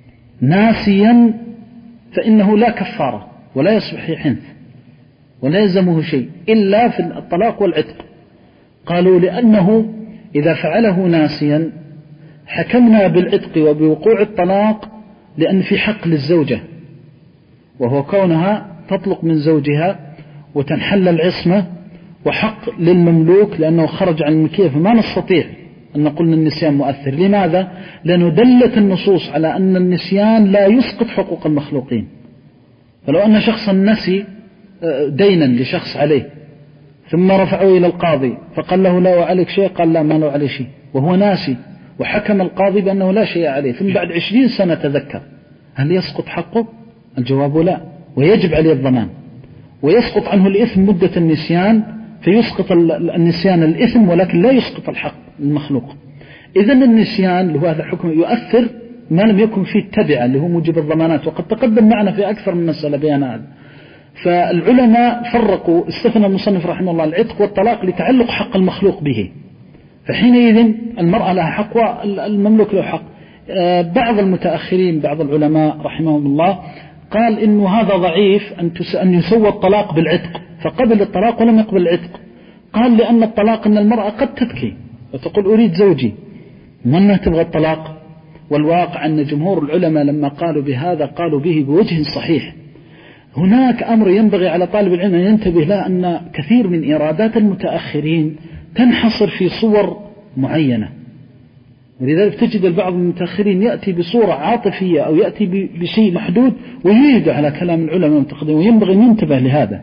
ناسيا فإنه لا كفارة ولا يصبح حنث ولا يلزمه شيء إلا في الطلاق والعتق. قالوا لأنه إذا فعله ناسيا حكمنا بالعتق وبوقوع الطلاق، لأن في حق للزوجة وهو كونها تطلق من زوجها وتنحل العصمة، وحق للمملوك لأنه خرج عن الملكية، فما نستطيع أن نقول أن النسيان مؤثر. لماذا؟ لأنه دلت النصوص على أن النسيان لا يسقط حقوق المخلوقين. فلو أن شخصا نسي دينا لشخص عليه ثم رفعوه إلى القاضي فقال له لا عليك شيء، قال لا ما له عليه شيء وهو ناسي، وحكم القاضي بأنه لا شيء عليه، ثم بعد عشرين سنة تذكر، هل يسقط حقه؟ الجواب لا، ويجب عليه الضمان، ويسقط عنه الإثم مدة النسيان، فيسقط النسيان الإثم ولكن لا يسقط الحق المخلوق. إذن النسيان اللي هو هذا الحكم يؤثر ما لم يكن فيه التبعة اللي هو موجب الضمانات، وقد تقدم معنا في أكثر من مسألة بيان هذا. فالعلماء فرقوا، استثنى المصنف رحمه الله العتق والطلاق لتعلق حق المخلوق به، فحينئذ المرأة لها حق والمملوك له حق. بعض المتأخرين بعض العلماء رحمهم الله قال إنه هذا ضعيف أن يسوى الطلاق بالعتق، فقبل الطلاق ولم يقبل العتق. قال لأن الطلاق أن المرأة قد تبكي وتقول أريد زوجي، من تبغى الطلاق؟ والواقع أن جمهور العلماء لما قالوا بهذا قالوا به بوجه صحيح. هناك أمر ينبغي على طالب العلم أن ينتبه له، أن كثير من إرادات المتأخرين تنحصر في صور معينة، ولذلك تجد البعض من المتأخرين يأتي بصورة عاطفية أو يأتي بشيء محدود ويريد على كلام العلماء المتقدمين، وينبغي أن ينتبه لهذا.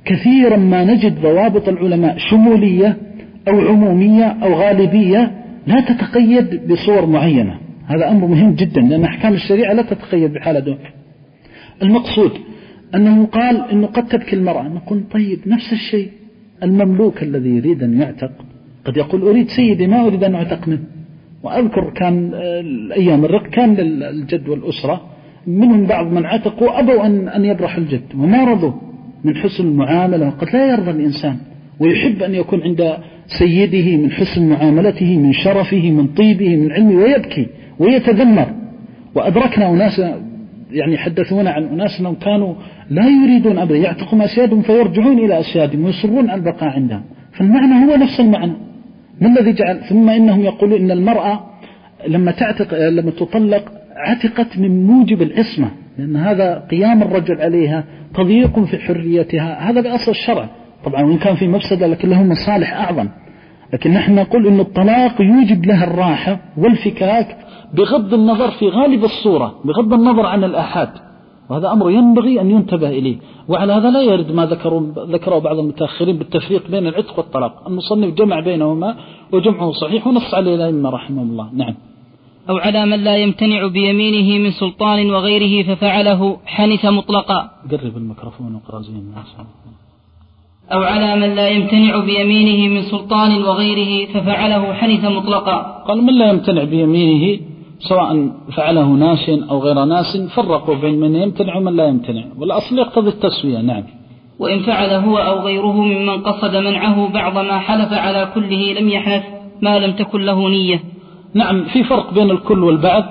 كثيرا ما نجد ضوابط العلماء شمولية أو عمومية أو غالبية لا تتقيد بصور معينة. هذا أمر مهم جدا، لأن أحكام الشريعة لا تتقيد بحالة دون. المقصود أنه قال أنه قد تبكي المرأة، نقول طيب نفس الشيء المملوك الذي يريد أن يعتق قد يقول أريد سيدي ما أريد أن أعتق منه. وأذكر كان الأيام الرق كان للجد والأسرة منهم بعض من عتقوا أبوا أن أن يبرح الجد وما رضوا من حسن المعاملة. وقد لا يرضى الإنسان ويحب أن يكون عند سيده من حسن معاملته، من شرفه، من طيبه، من علمه، ويبكي ويتذمر. وأدركنا أناس يعني حدثونا عن أناس أنهم كانوا لا يريدون أبدا يعتقون أسيادهم فيرجعون إلى أسيادهم ويصرون على البقاء عندهم. فالمعنى هو نفس المعنى. ما الذي جعل؟ ثم إنهم يقولون إن المرأة لما تعتق لما تطلق عتقت من موجب العصمة، لأن هذا قيام الرجل عليها تضييق في حريتها، هذا بأصل الشرع. طبعا وإن كان في مفسدة لكن له مصالح أعظم. لكن نحن نقول إن الطلاق يوجب لها الراحة والفكاك بغض النظر في غالب الصورة، بغض النظر عن الآحاد، وهذا أمر ينبغي أن ينتبه إليه. وعلى هذا لا يرد ما ذكروا ذكروا بعض المتأخرين بالتفريق بين العتق والطلاق. المصنف جمع بينهما وجمعه صحيح ونص عليه الأئمة رحمه الله. نعم. أو على من لا يمتنع بيمينه من سلطان وغيره ففعله حنث مطلقا. قرب الميكروفون وقرازين. أو على من لا يمتنع بيمينه من سلطان وغيره ففعله حنث مطلقا. قال من لا يمتنع بيمينه سواء فعله ناس أو غير ناس، فرقوا بين من يمتنع ومن لا يمتنع، والأصل يقتضي التسوية. نعم. وإن فعل هو أو غيره ممن قصد منعه بعض ما حلف على كله لم يحنث ما لم تكن له نية. نعم، في فرق بين الكل والبعض.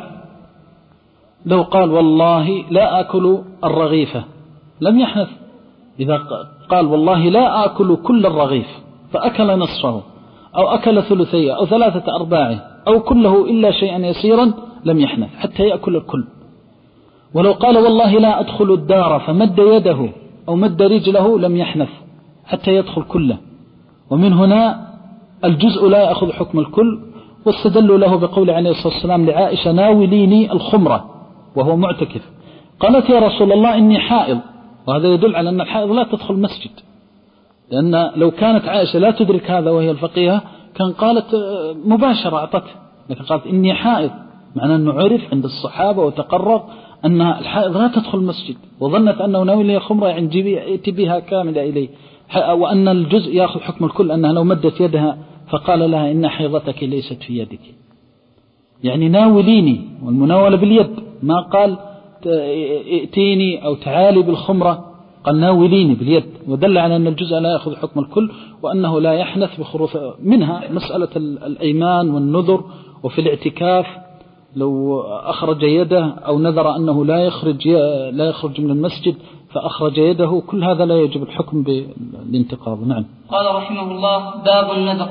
لو قال والله لا أكل الرغيفة لم يحنث. إذا قال والله لا أكل كل الرغيف فأكل نصفه أو أكل ثلثيه أو ثلاثة أرباعه أو كله إلا شيئا يسيرا لم يحنث حتى يأكل الكل. ولو قال والله لا أدخل الدار فمد يده أو مد رجله لم يحنث حتى يدخل كله. ومن هنا الجزء لا يأخذ حكم الكل. واستدلوا له بقول عليه الصلاة والسلام لعائشة ناوليني الخمرة وهو معتكف، قالت يا رسول الله إني حائض. وهذا يدل على أن الحائض لا تدخل المسجد، لأن لو كانت عائشة لا تدرك هذا وهي الفقيهة كان قالت مباشرة أعطته، لكن قالت إني حائض، معنى أنه عرف عند الصحابة وتقرر أن الحائض لا تدخل المسجد، وظنت أنه ناوي لي خمرة يعني يأتي بها كاملة إليه، وأن الجزء يأخذ حكم الكل، أنها لو مدت يدها فقال لها إن حيضتك ليست في يدك، يعني ناوليني، والمناولة باليد، ما قال ائتيني أو تعالي بالخمرة، قال ناوليني باليد، ودل على أن الجزء لا يأخذ حكم الكل، وأنه لا يحنث بخروف. منها مسألة الأيمان والنذر، وفي الاعتكاف لو أخرج يده أو نذر أنه لا يخرج لا يخرج من المسجد فأخرج يده، كل هذا لا يجب الحكم بالانتقاض. نعم. قال رحمه الله: باب النذر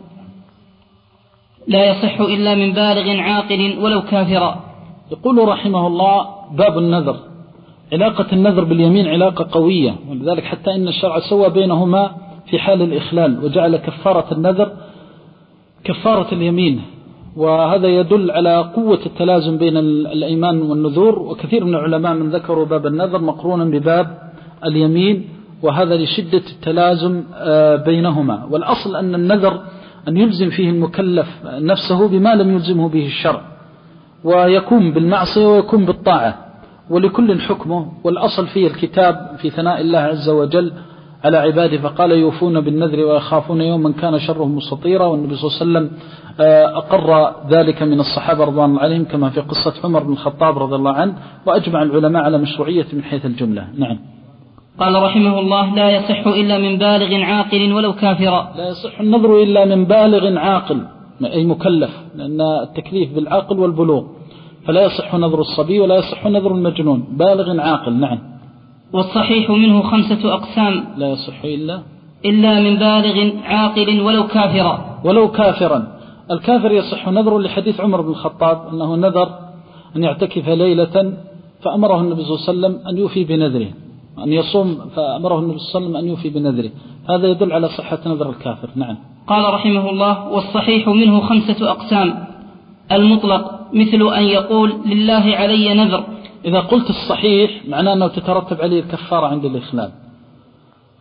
لا يصح إلا من بالغ عاقل ولو كافرا. يقول رحمه الله: باب النذر، علاقة النذر باليمين علاقة قوية، ولذلك حتى إن الشرع سوى بينهما في حال الإخلال، وجعل كفارة النذر كفارة اليمين، وهذا يدل على قوة التلازم بين الأيمان والنذور. وكثير من العلماء من ذكروا باب النذر مقرونا بباب اليمين، وهذا لشدة التلازم بينهما. والأصل أن النذر أن يلزم فيه المكلف نفسه بما لم يلزمه به الشرع، ويكون بالمعصية ويكون بالطاعة، ولكل حكمه. والأصل فيه الكتاب في ثناء الله عز وجل على عباده، فقال يوفون بالنذر ويخافون يوما كان شره مستطيرا، والنبي صلى الله عليه وسلم أقر ذلك من الصحابة رضوان الله عليهم، كما في قصة عمر بن الخطاب رضي الله عنه، وأجمع العلماء على مشروعية من حيث الجملة. نعم. قال رحمه الله: لا يصح إلا من بالغ عاقل ولو كافرا. لا يصح النذر إلا من بالغ عاقل، أي مكلف، لأن التكليف بالعقل والبلوغ، فلا يصح نذر الصبي ولا يصح نذر المجنون، بالغ عاقل. نعم. والصحيح منه خمسة أقسام. لا يصح إلا إلا من بالغ عاقل ولو كافرا. ولو كافرا. الكافر يصح نذره لحديث عمر بن الخطاب أنه نذر أن يعتكف ليلة، فأمره النبي صلى الله عليه وسلم أن يوفي بنذره، أن يصوم، فأمره النبي صلى الله عليه وسلم أن يوفي بنذره. هذا يدل على صحة نذر الكافر. نعم. قال رحمه الله: والصحيح منه خمسة أقسام. المطلق مثل أن يقول لله علي نذر. إذا قلت الصحيح معناه أنه تترتب عليه الكفارة عند الإخلال،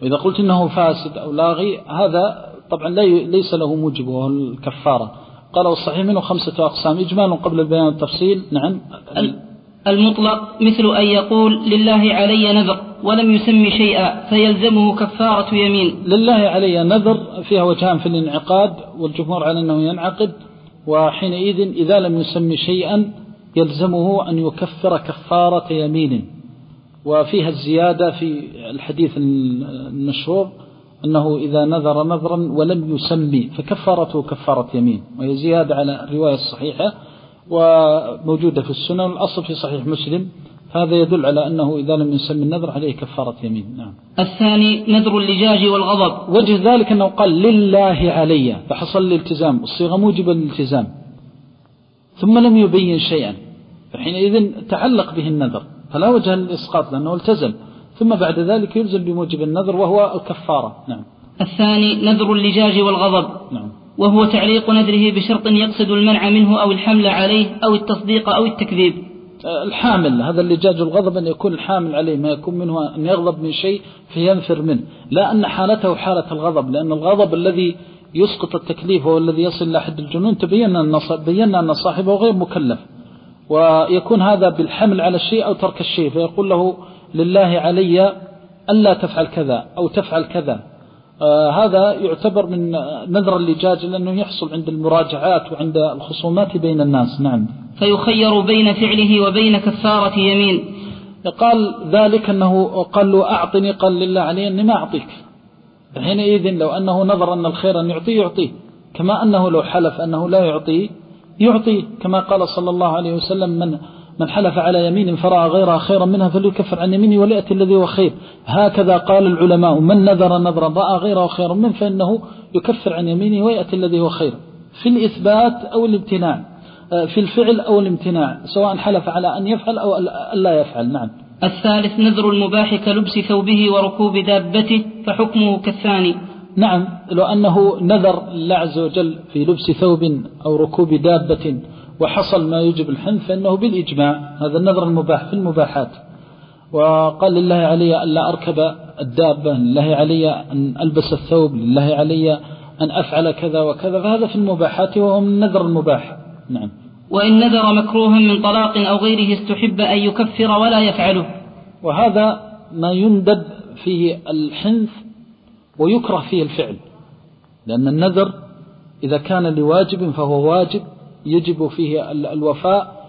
وإذا قلت إنه فاسد أو لاغي هذا طبعا ليس له موجب وهو الكفارة. قال والصحيح منه خمسة أقسام إجمال قبل البيان والتفصيل. نعم. المطلق مثل أن يقول لله علي نذر ولم يسمي شيئا فيلزمه كفارة يمين. لله علي نذر فيها وجهان في الانعقاد، والجمهور على أنه ينعقد، وحينئذ إذا لم يسمي شيئا يلزمه أن يكفر كفارة يمين. وفيها الزيادة في الحديث المشهور أنه إذا نذر نذرا ولم يسمي فكفارته كفارة يمين، وهي زيادة على الرواية الصحيحة وموجودة في السنة، والأصل في صحيح مسلم. هذا يدل على أنه إذا لم يسمي النذر عليه كفارة يمين. نعم. الثاني نذر اللجاج والغضب. وجه ذلك أنه قال لله علي فحصل الالتزام، الصيغة موجبة للالتزام، ثم لم يبين شيئا، فحينئذ تعلق به النذر فلا وجه للإسقاط لأنه التزم، ثم بعد ذلك يلزم بموجب النذر وهو الكفارة. نعم. الثاني نذر اللجاج والغضب. نعم. وهو تعليق نذره بشرط يقصد المنع منه أو الحمل عليه أو التصديق أو التكذيب. الحامل هذا اللجاج والغضب أن يكون الحامل عليه ما يكون منه أن يغضب من شيء فينفر منه، لا أن حالته حالة الغضب، لأن الغضب الذي يسقط التكليف هو الذي يصل إلى حد الجنون. تبين أن صاحبه غير مكلف، ويكون هذا بالحمل على الشيء أو ترك الشيء، فيقول له لله علي ألا تفعل كذا أو تفعل كذا. آه هذا يعتبر من نذر اللجاج لأنه يحصل عند المراجعات وعند الخصومات بين الناس. نعم. فيخير بين فعله وبين كفارة يمين. قال ذلك أنه قال له أعطني، قال لله علي أني ما أعطيك، حينئذ لو أنه نظر أن الخير أن يعطيه يعطيه، كما أنه لو حلف أنه لا يعطيه يعطيه، كما قال صلى الله عليه وسلم من من حلف على يمين فرأى غيرها خيرا منها فليكفر عن يمينه وليأتي الذي هو خير. هكذا قال العلماء من نذر نذرا رأى غيره خيرا منه فإنه يكفر عن يمينه ويأتي الذي هو خير، في الإثبات أو الامتناع، في الفعل أو الامتناع، سواء حلف على أن يفعل أو لا يفعل. نعم. الثالث نذر المباح كلبس ثوبه وركوب دابته فحكمه كالثاني. نعم. لو أنه نذر الله عز وجل في لبس ثوب أو ركوب دابة وحصل ما يجب الحنث فإنه بالإجماع هذا النذر المباح في المباحات. وقال لله علي ألا أركب الدابة، لله علي أن ألبس الثوب، لله علي أن أفعل كذا وكذا، فهذا في المباحات وهو من النذر المباح. نعم. وإن نذر مكروها من طلاق أو غيره استحب أن يكفر ولا يفعله. وهذا ما يندب فيه الحنث ويكره فيه الفعل، لأن النذر إذا كان لواجب فهو واجب يجب فيه الوفاء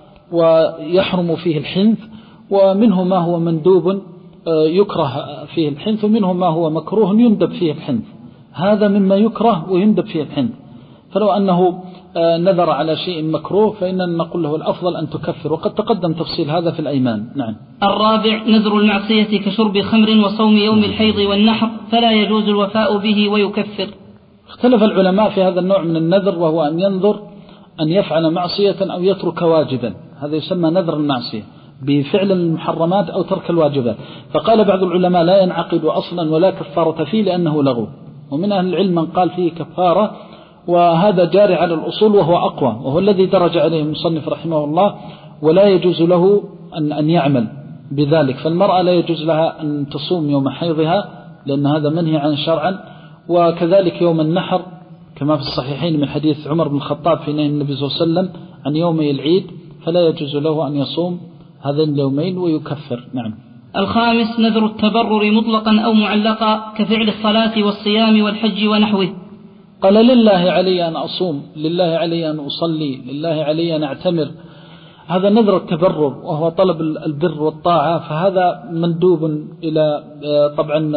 ويحرم فيه الحنث، ومنه ما هو مندوب يكره فيه الحنث، ومنه ما هو مكروه يندب فيه الحنث. هذا مما يكره ويندب فيه الحنث. فلو أنه نذر على شيء مكروه فإننا نقول له الأفضل أن تكفر، وقد تقدم تفصيل هذا في الأيمان. نعم. الرابع نذر المعصية كشرب خمر وصوم يوم الحيض والنحر فلا يجوز الوفاء به ويكفر. اختلف العلماء في هذا النوع من النذر، وهو أن ينذر أن يفعل معصية أو يترك واجبا، هذا يسمى نذر المعصية بفعل المحرمات أو ترك الواجبات. فقال بعض العلماء لا ينعقد أصلا ولا كفارة فيه لأنه لغو، ومن أهل العلم من قال فيه كفارة، وهذا جاري على الأصول وهو أقوى، وهو الذي درج عليه المصنف رحمه الله. ولا يجوز له أن أن يعمل بذلك، فالمرأة لا يجوز لها أن تصوم يوم حيضها لأن هذا منهي عن شرعا، وكذلك يوم النحر كما في الصحيحين من حديث عمر بن الخطاب في نهي النبي صلى الله عليه وسلم عن يومي العيد، فلا يجوز له أن يصوم هذين اليومين ويكفر. نعم. الخامس نذر التبرر مطلقا أو معلقا كفعل الصلاة والصيام والحج ونحوه. قال لله علي أن أصوم، لله علي أن أصلي، لله علي أن أعتمر، هذا نذر التبرر وهو طلب البر والطاعة، فهذا مندوب إلى طبعا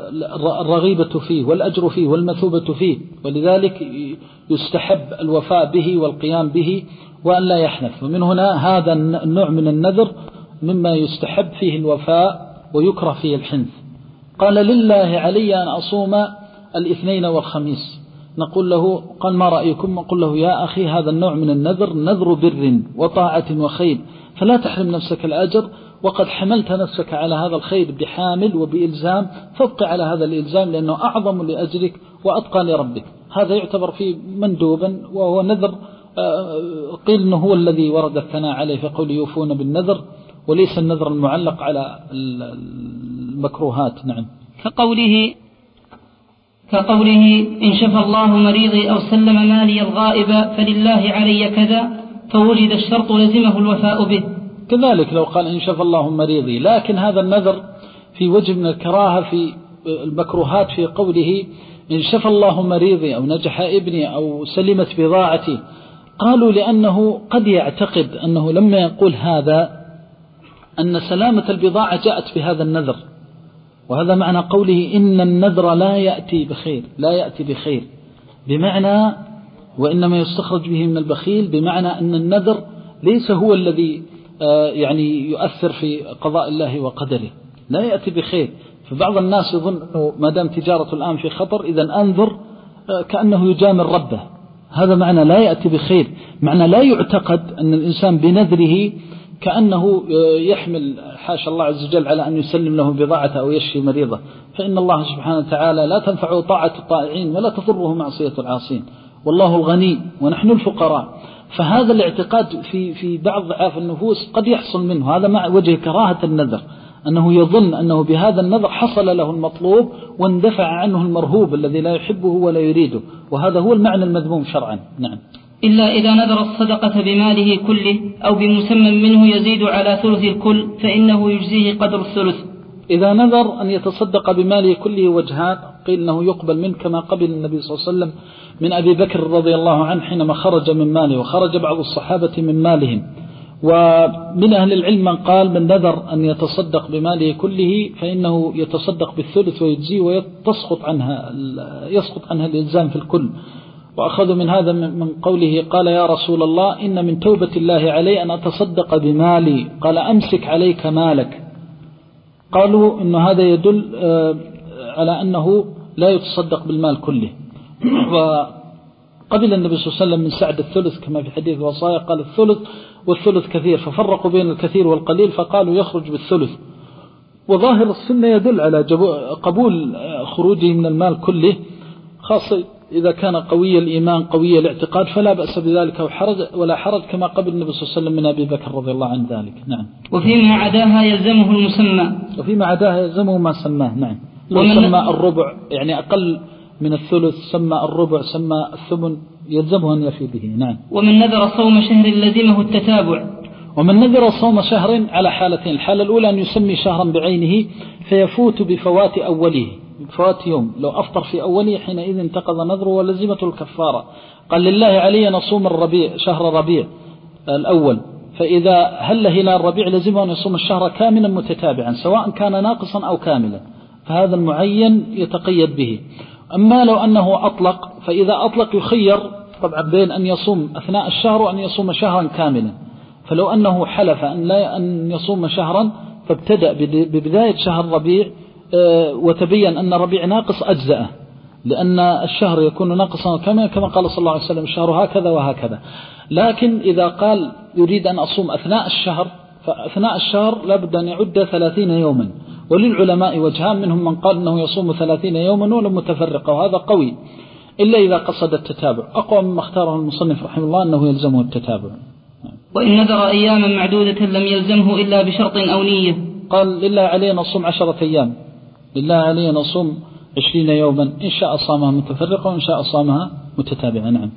الرغيبة فيه والأجر فيه والمثوبة فيه، ولذلك يستحب الوفاء به والقيام به وأن لا يحنث. ومن هنا هذا النوع من النذر مما يستحب فيه الوفاء ويكره فيه الحنث. قال لله علي أن أصوم الاثنين والخميس، نقول له قال ما رأيكم؟ نقول له يا أخي هذا النوع من النذر نذر بر وطاعة وخير، فلا تحرم نفسك الأجر، وقد حملت نفسك على هذا الخير بحامل وبإلزام، فابق على هذا الإلزام لأنه أعظم لأجرك وأتقى لربك. هذا يعتبر فيه مندوبا، وهو نذر قيل أنه هو الذي ورد الثناء عليه في قول يوفون بالنذر، وليس النذر المعلق على المكروهات. نعم. كقوله كقوله إن شفى الله مريضي أو سلم مالي الغائب فلله علي كذا، فوجد الشرط لزمه الوفاء به. كذلك لو قال إن شفى الله مريضي، لكن هذا النذر في وجه من الكراهة في المكروهات في قوله إن شفى الله مريضي أو نجح ابني أو سلمت بضاعتي. قالوا لأنه قد يعتقد أنه لما يقول هذا أن سلامة البضاعة جاءت بهذا النذر، وهذا معنى قوله إن النذر لا يأتي بخير، لا يأتي بخير بمعنى وإنما يستخرج به من البخيل، بمعنى أن النذر ليس هو الذي يعني يؤثر في قضاء الله وقدره، لا يأتي بخير. فبعض الناس يظن أنه ما دام تجارة الآن في خطر إذن أنذر كأنه يجامل ربه، هذا معنى لا يأتي بخير، معنى لا يعتقد أن الإنسان بنذره كأنه يحمل حاشا الله عز وجل على أن يسلم له بضاعة أو يشفي مريضة، فإن الله سبحانه وتعالى لا تنفعه طاعة الطائعين ولا تضره معصية العاصين، والله الغني ونحن الفقراء. فهذا الاعتقاد في في بعض ضعاف النفوس قد يحصل منه، هذا مع وجه كراهة النذر، أنه يظن أنه بهذا النذر حصل له المطلوب واندفع عنه المرهوب الذي لا يحبه ولا يريده، وهذا هو المعنى المذموم شرعا. نعم. إلا إذا نذر الصدقة بماله كله أو بمسمى منه يزيد على ثلث الكل فإنه يجزيه قدر الثلث. إذا نذر أن يتصدق بماله كله وجهان، قيل أنه يقبل منه كما قبل النبي صلى الله عليه وسلم من أبي بكر رضي الله عنه حينما خرج من ماله، وخرج بعض الصحابة من مالهم. ومن أهل العلم من قال من نذر أن يتصدق بماله كله فإنه يتصدق بالثلث ويجزيه ويسقط عنها يسقط عنها الإلزام في الكل. وأخذوا من هذا من قوله قال يا رسول الله إن من توبة الله علي أن أتصدق بمالي، قال أمسك عليك مالك. قالوا إن هذا يدل على أنه لا يتصدق بالمال كله. وقبل النبي صلى الله عليه وسلم من سعد الثلث كما في حديث الوصايا، قال الثلث والثلث كثير، ففرقوا بين الكثير والقليل فقالوا يخرج بالثلث. وظاهر السنة يدل على قبول خروجه من المال كله، خاصة إذا كان قوي الإيمان قوي الاعتقاد فلا بأس بذلك ولا حرج كما قبل النبي صلى الله عليه وسلم من أبي بكر رضي الله عن ذلك. نعم. وفيما عداها يلزمه المسمى، وفيما عداها يلزمه ما سماه. نعم. لو سمى الربع يعني أقل من الثلث، سمى الربع، سمى الثمن، يلزمه أن يفي به. نعم. ومن نذر صوم شهر لزمه التتابع. ومن نذر صوم شهر على حالتين، الحالة الأولى أن يسمي شهرا بعينه فيفوت بفوات أوله، بفوات يوم، لو أفطر في أوله حينئذ انتقض نذره ولزمته الكفارة. قال لله علي نصوم الربيع شهر ربيع الأول، فإذا هل هلال ربيع لزمه أن يصوم الشهر كاملا متتابعا سواء كان ناقصا أو كاملا، فهذا المعين يتقيد به. أما لو أنه أطلق فإذا أطلق يخير طبعا بين أن يصوم أثناء الشهر وأن يصوم شهرا كاملا. فلو أنه حلف أن لا أن يصوم شهرا فابتدأ ببداية شهر ربيع وتبين أن ربيع ناقص أجزأه، لأن الشهر يكون ناقصا كما كما قال صلى الله عليه وسلم الشهر هكذا وهكذا. لكن إذا قال يريد أن أصوم أثناء الشهر فأثناء الشهر لابد أن يعد ثلاثين يوما، وللعلماء وجهان، منهم من قال أنه يصوم ثلاثين يوما ولم متفرقة، وهذا قوي إلا إذا قصد التتابع. أقوى مما اختاره المصنف رحمه الله أنه يلزمه التتابع. وإن نذر أياما معدودة لم يلزمه إلا بشرط أو نية. قال لله علينا نصوم عشرة أيام، لله علينا نصوم عشرين يوما، إن شاء صامها متفرقة وإن شاء صامها متتابعة. نعم.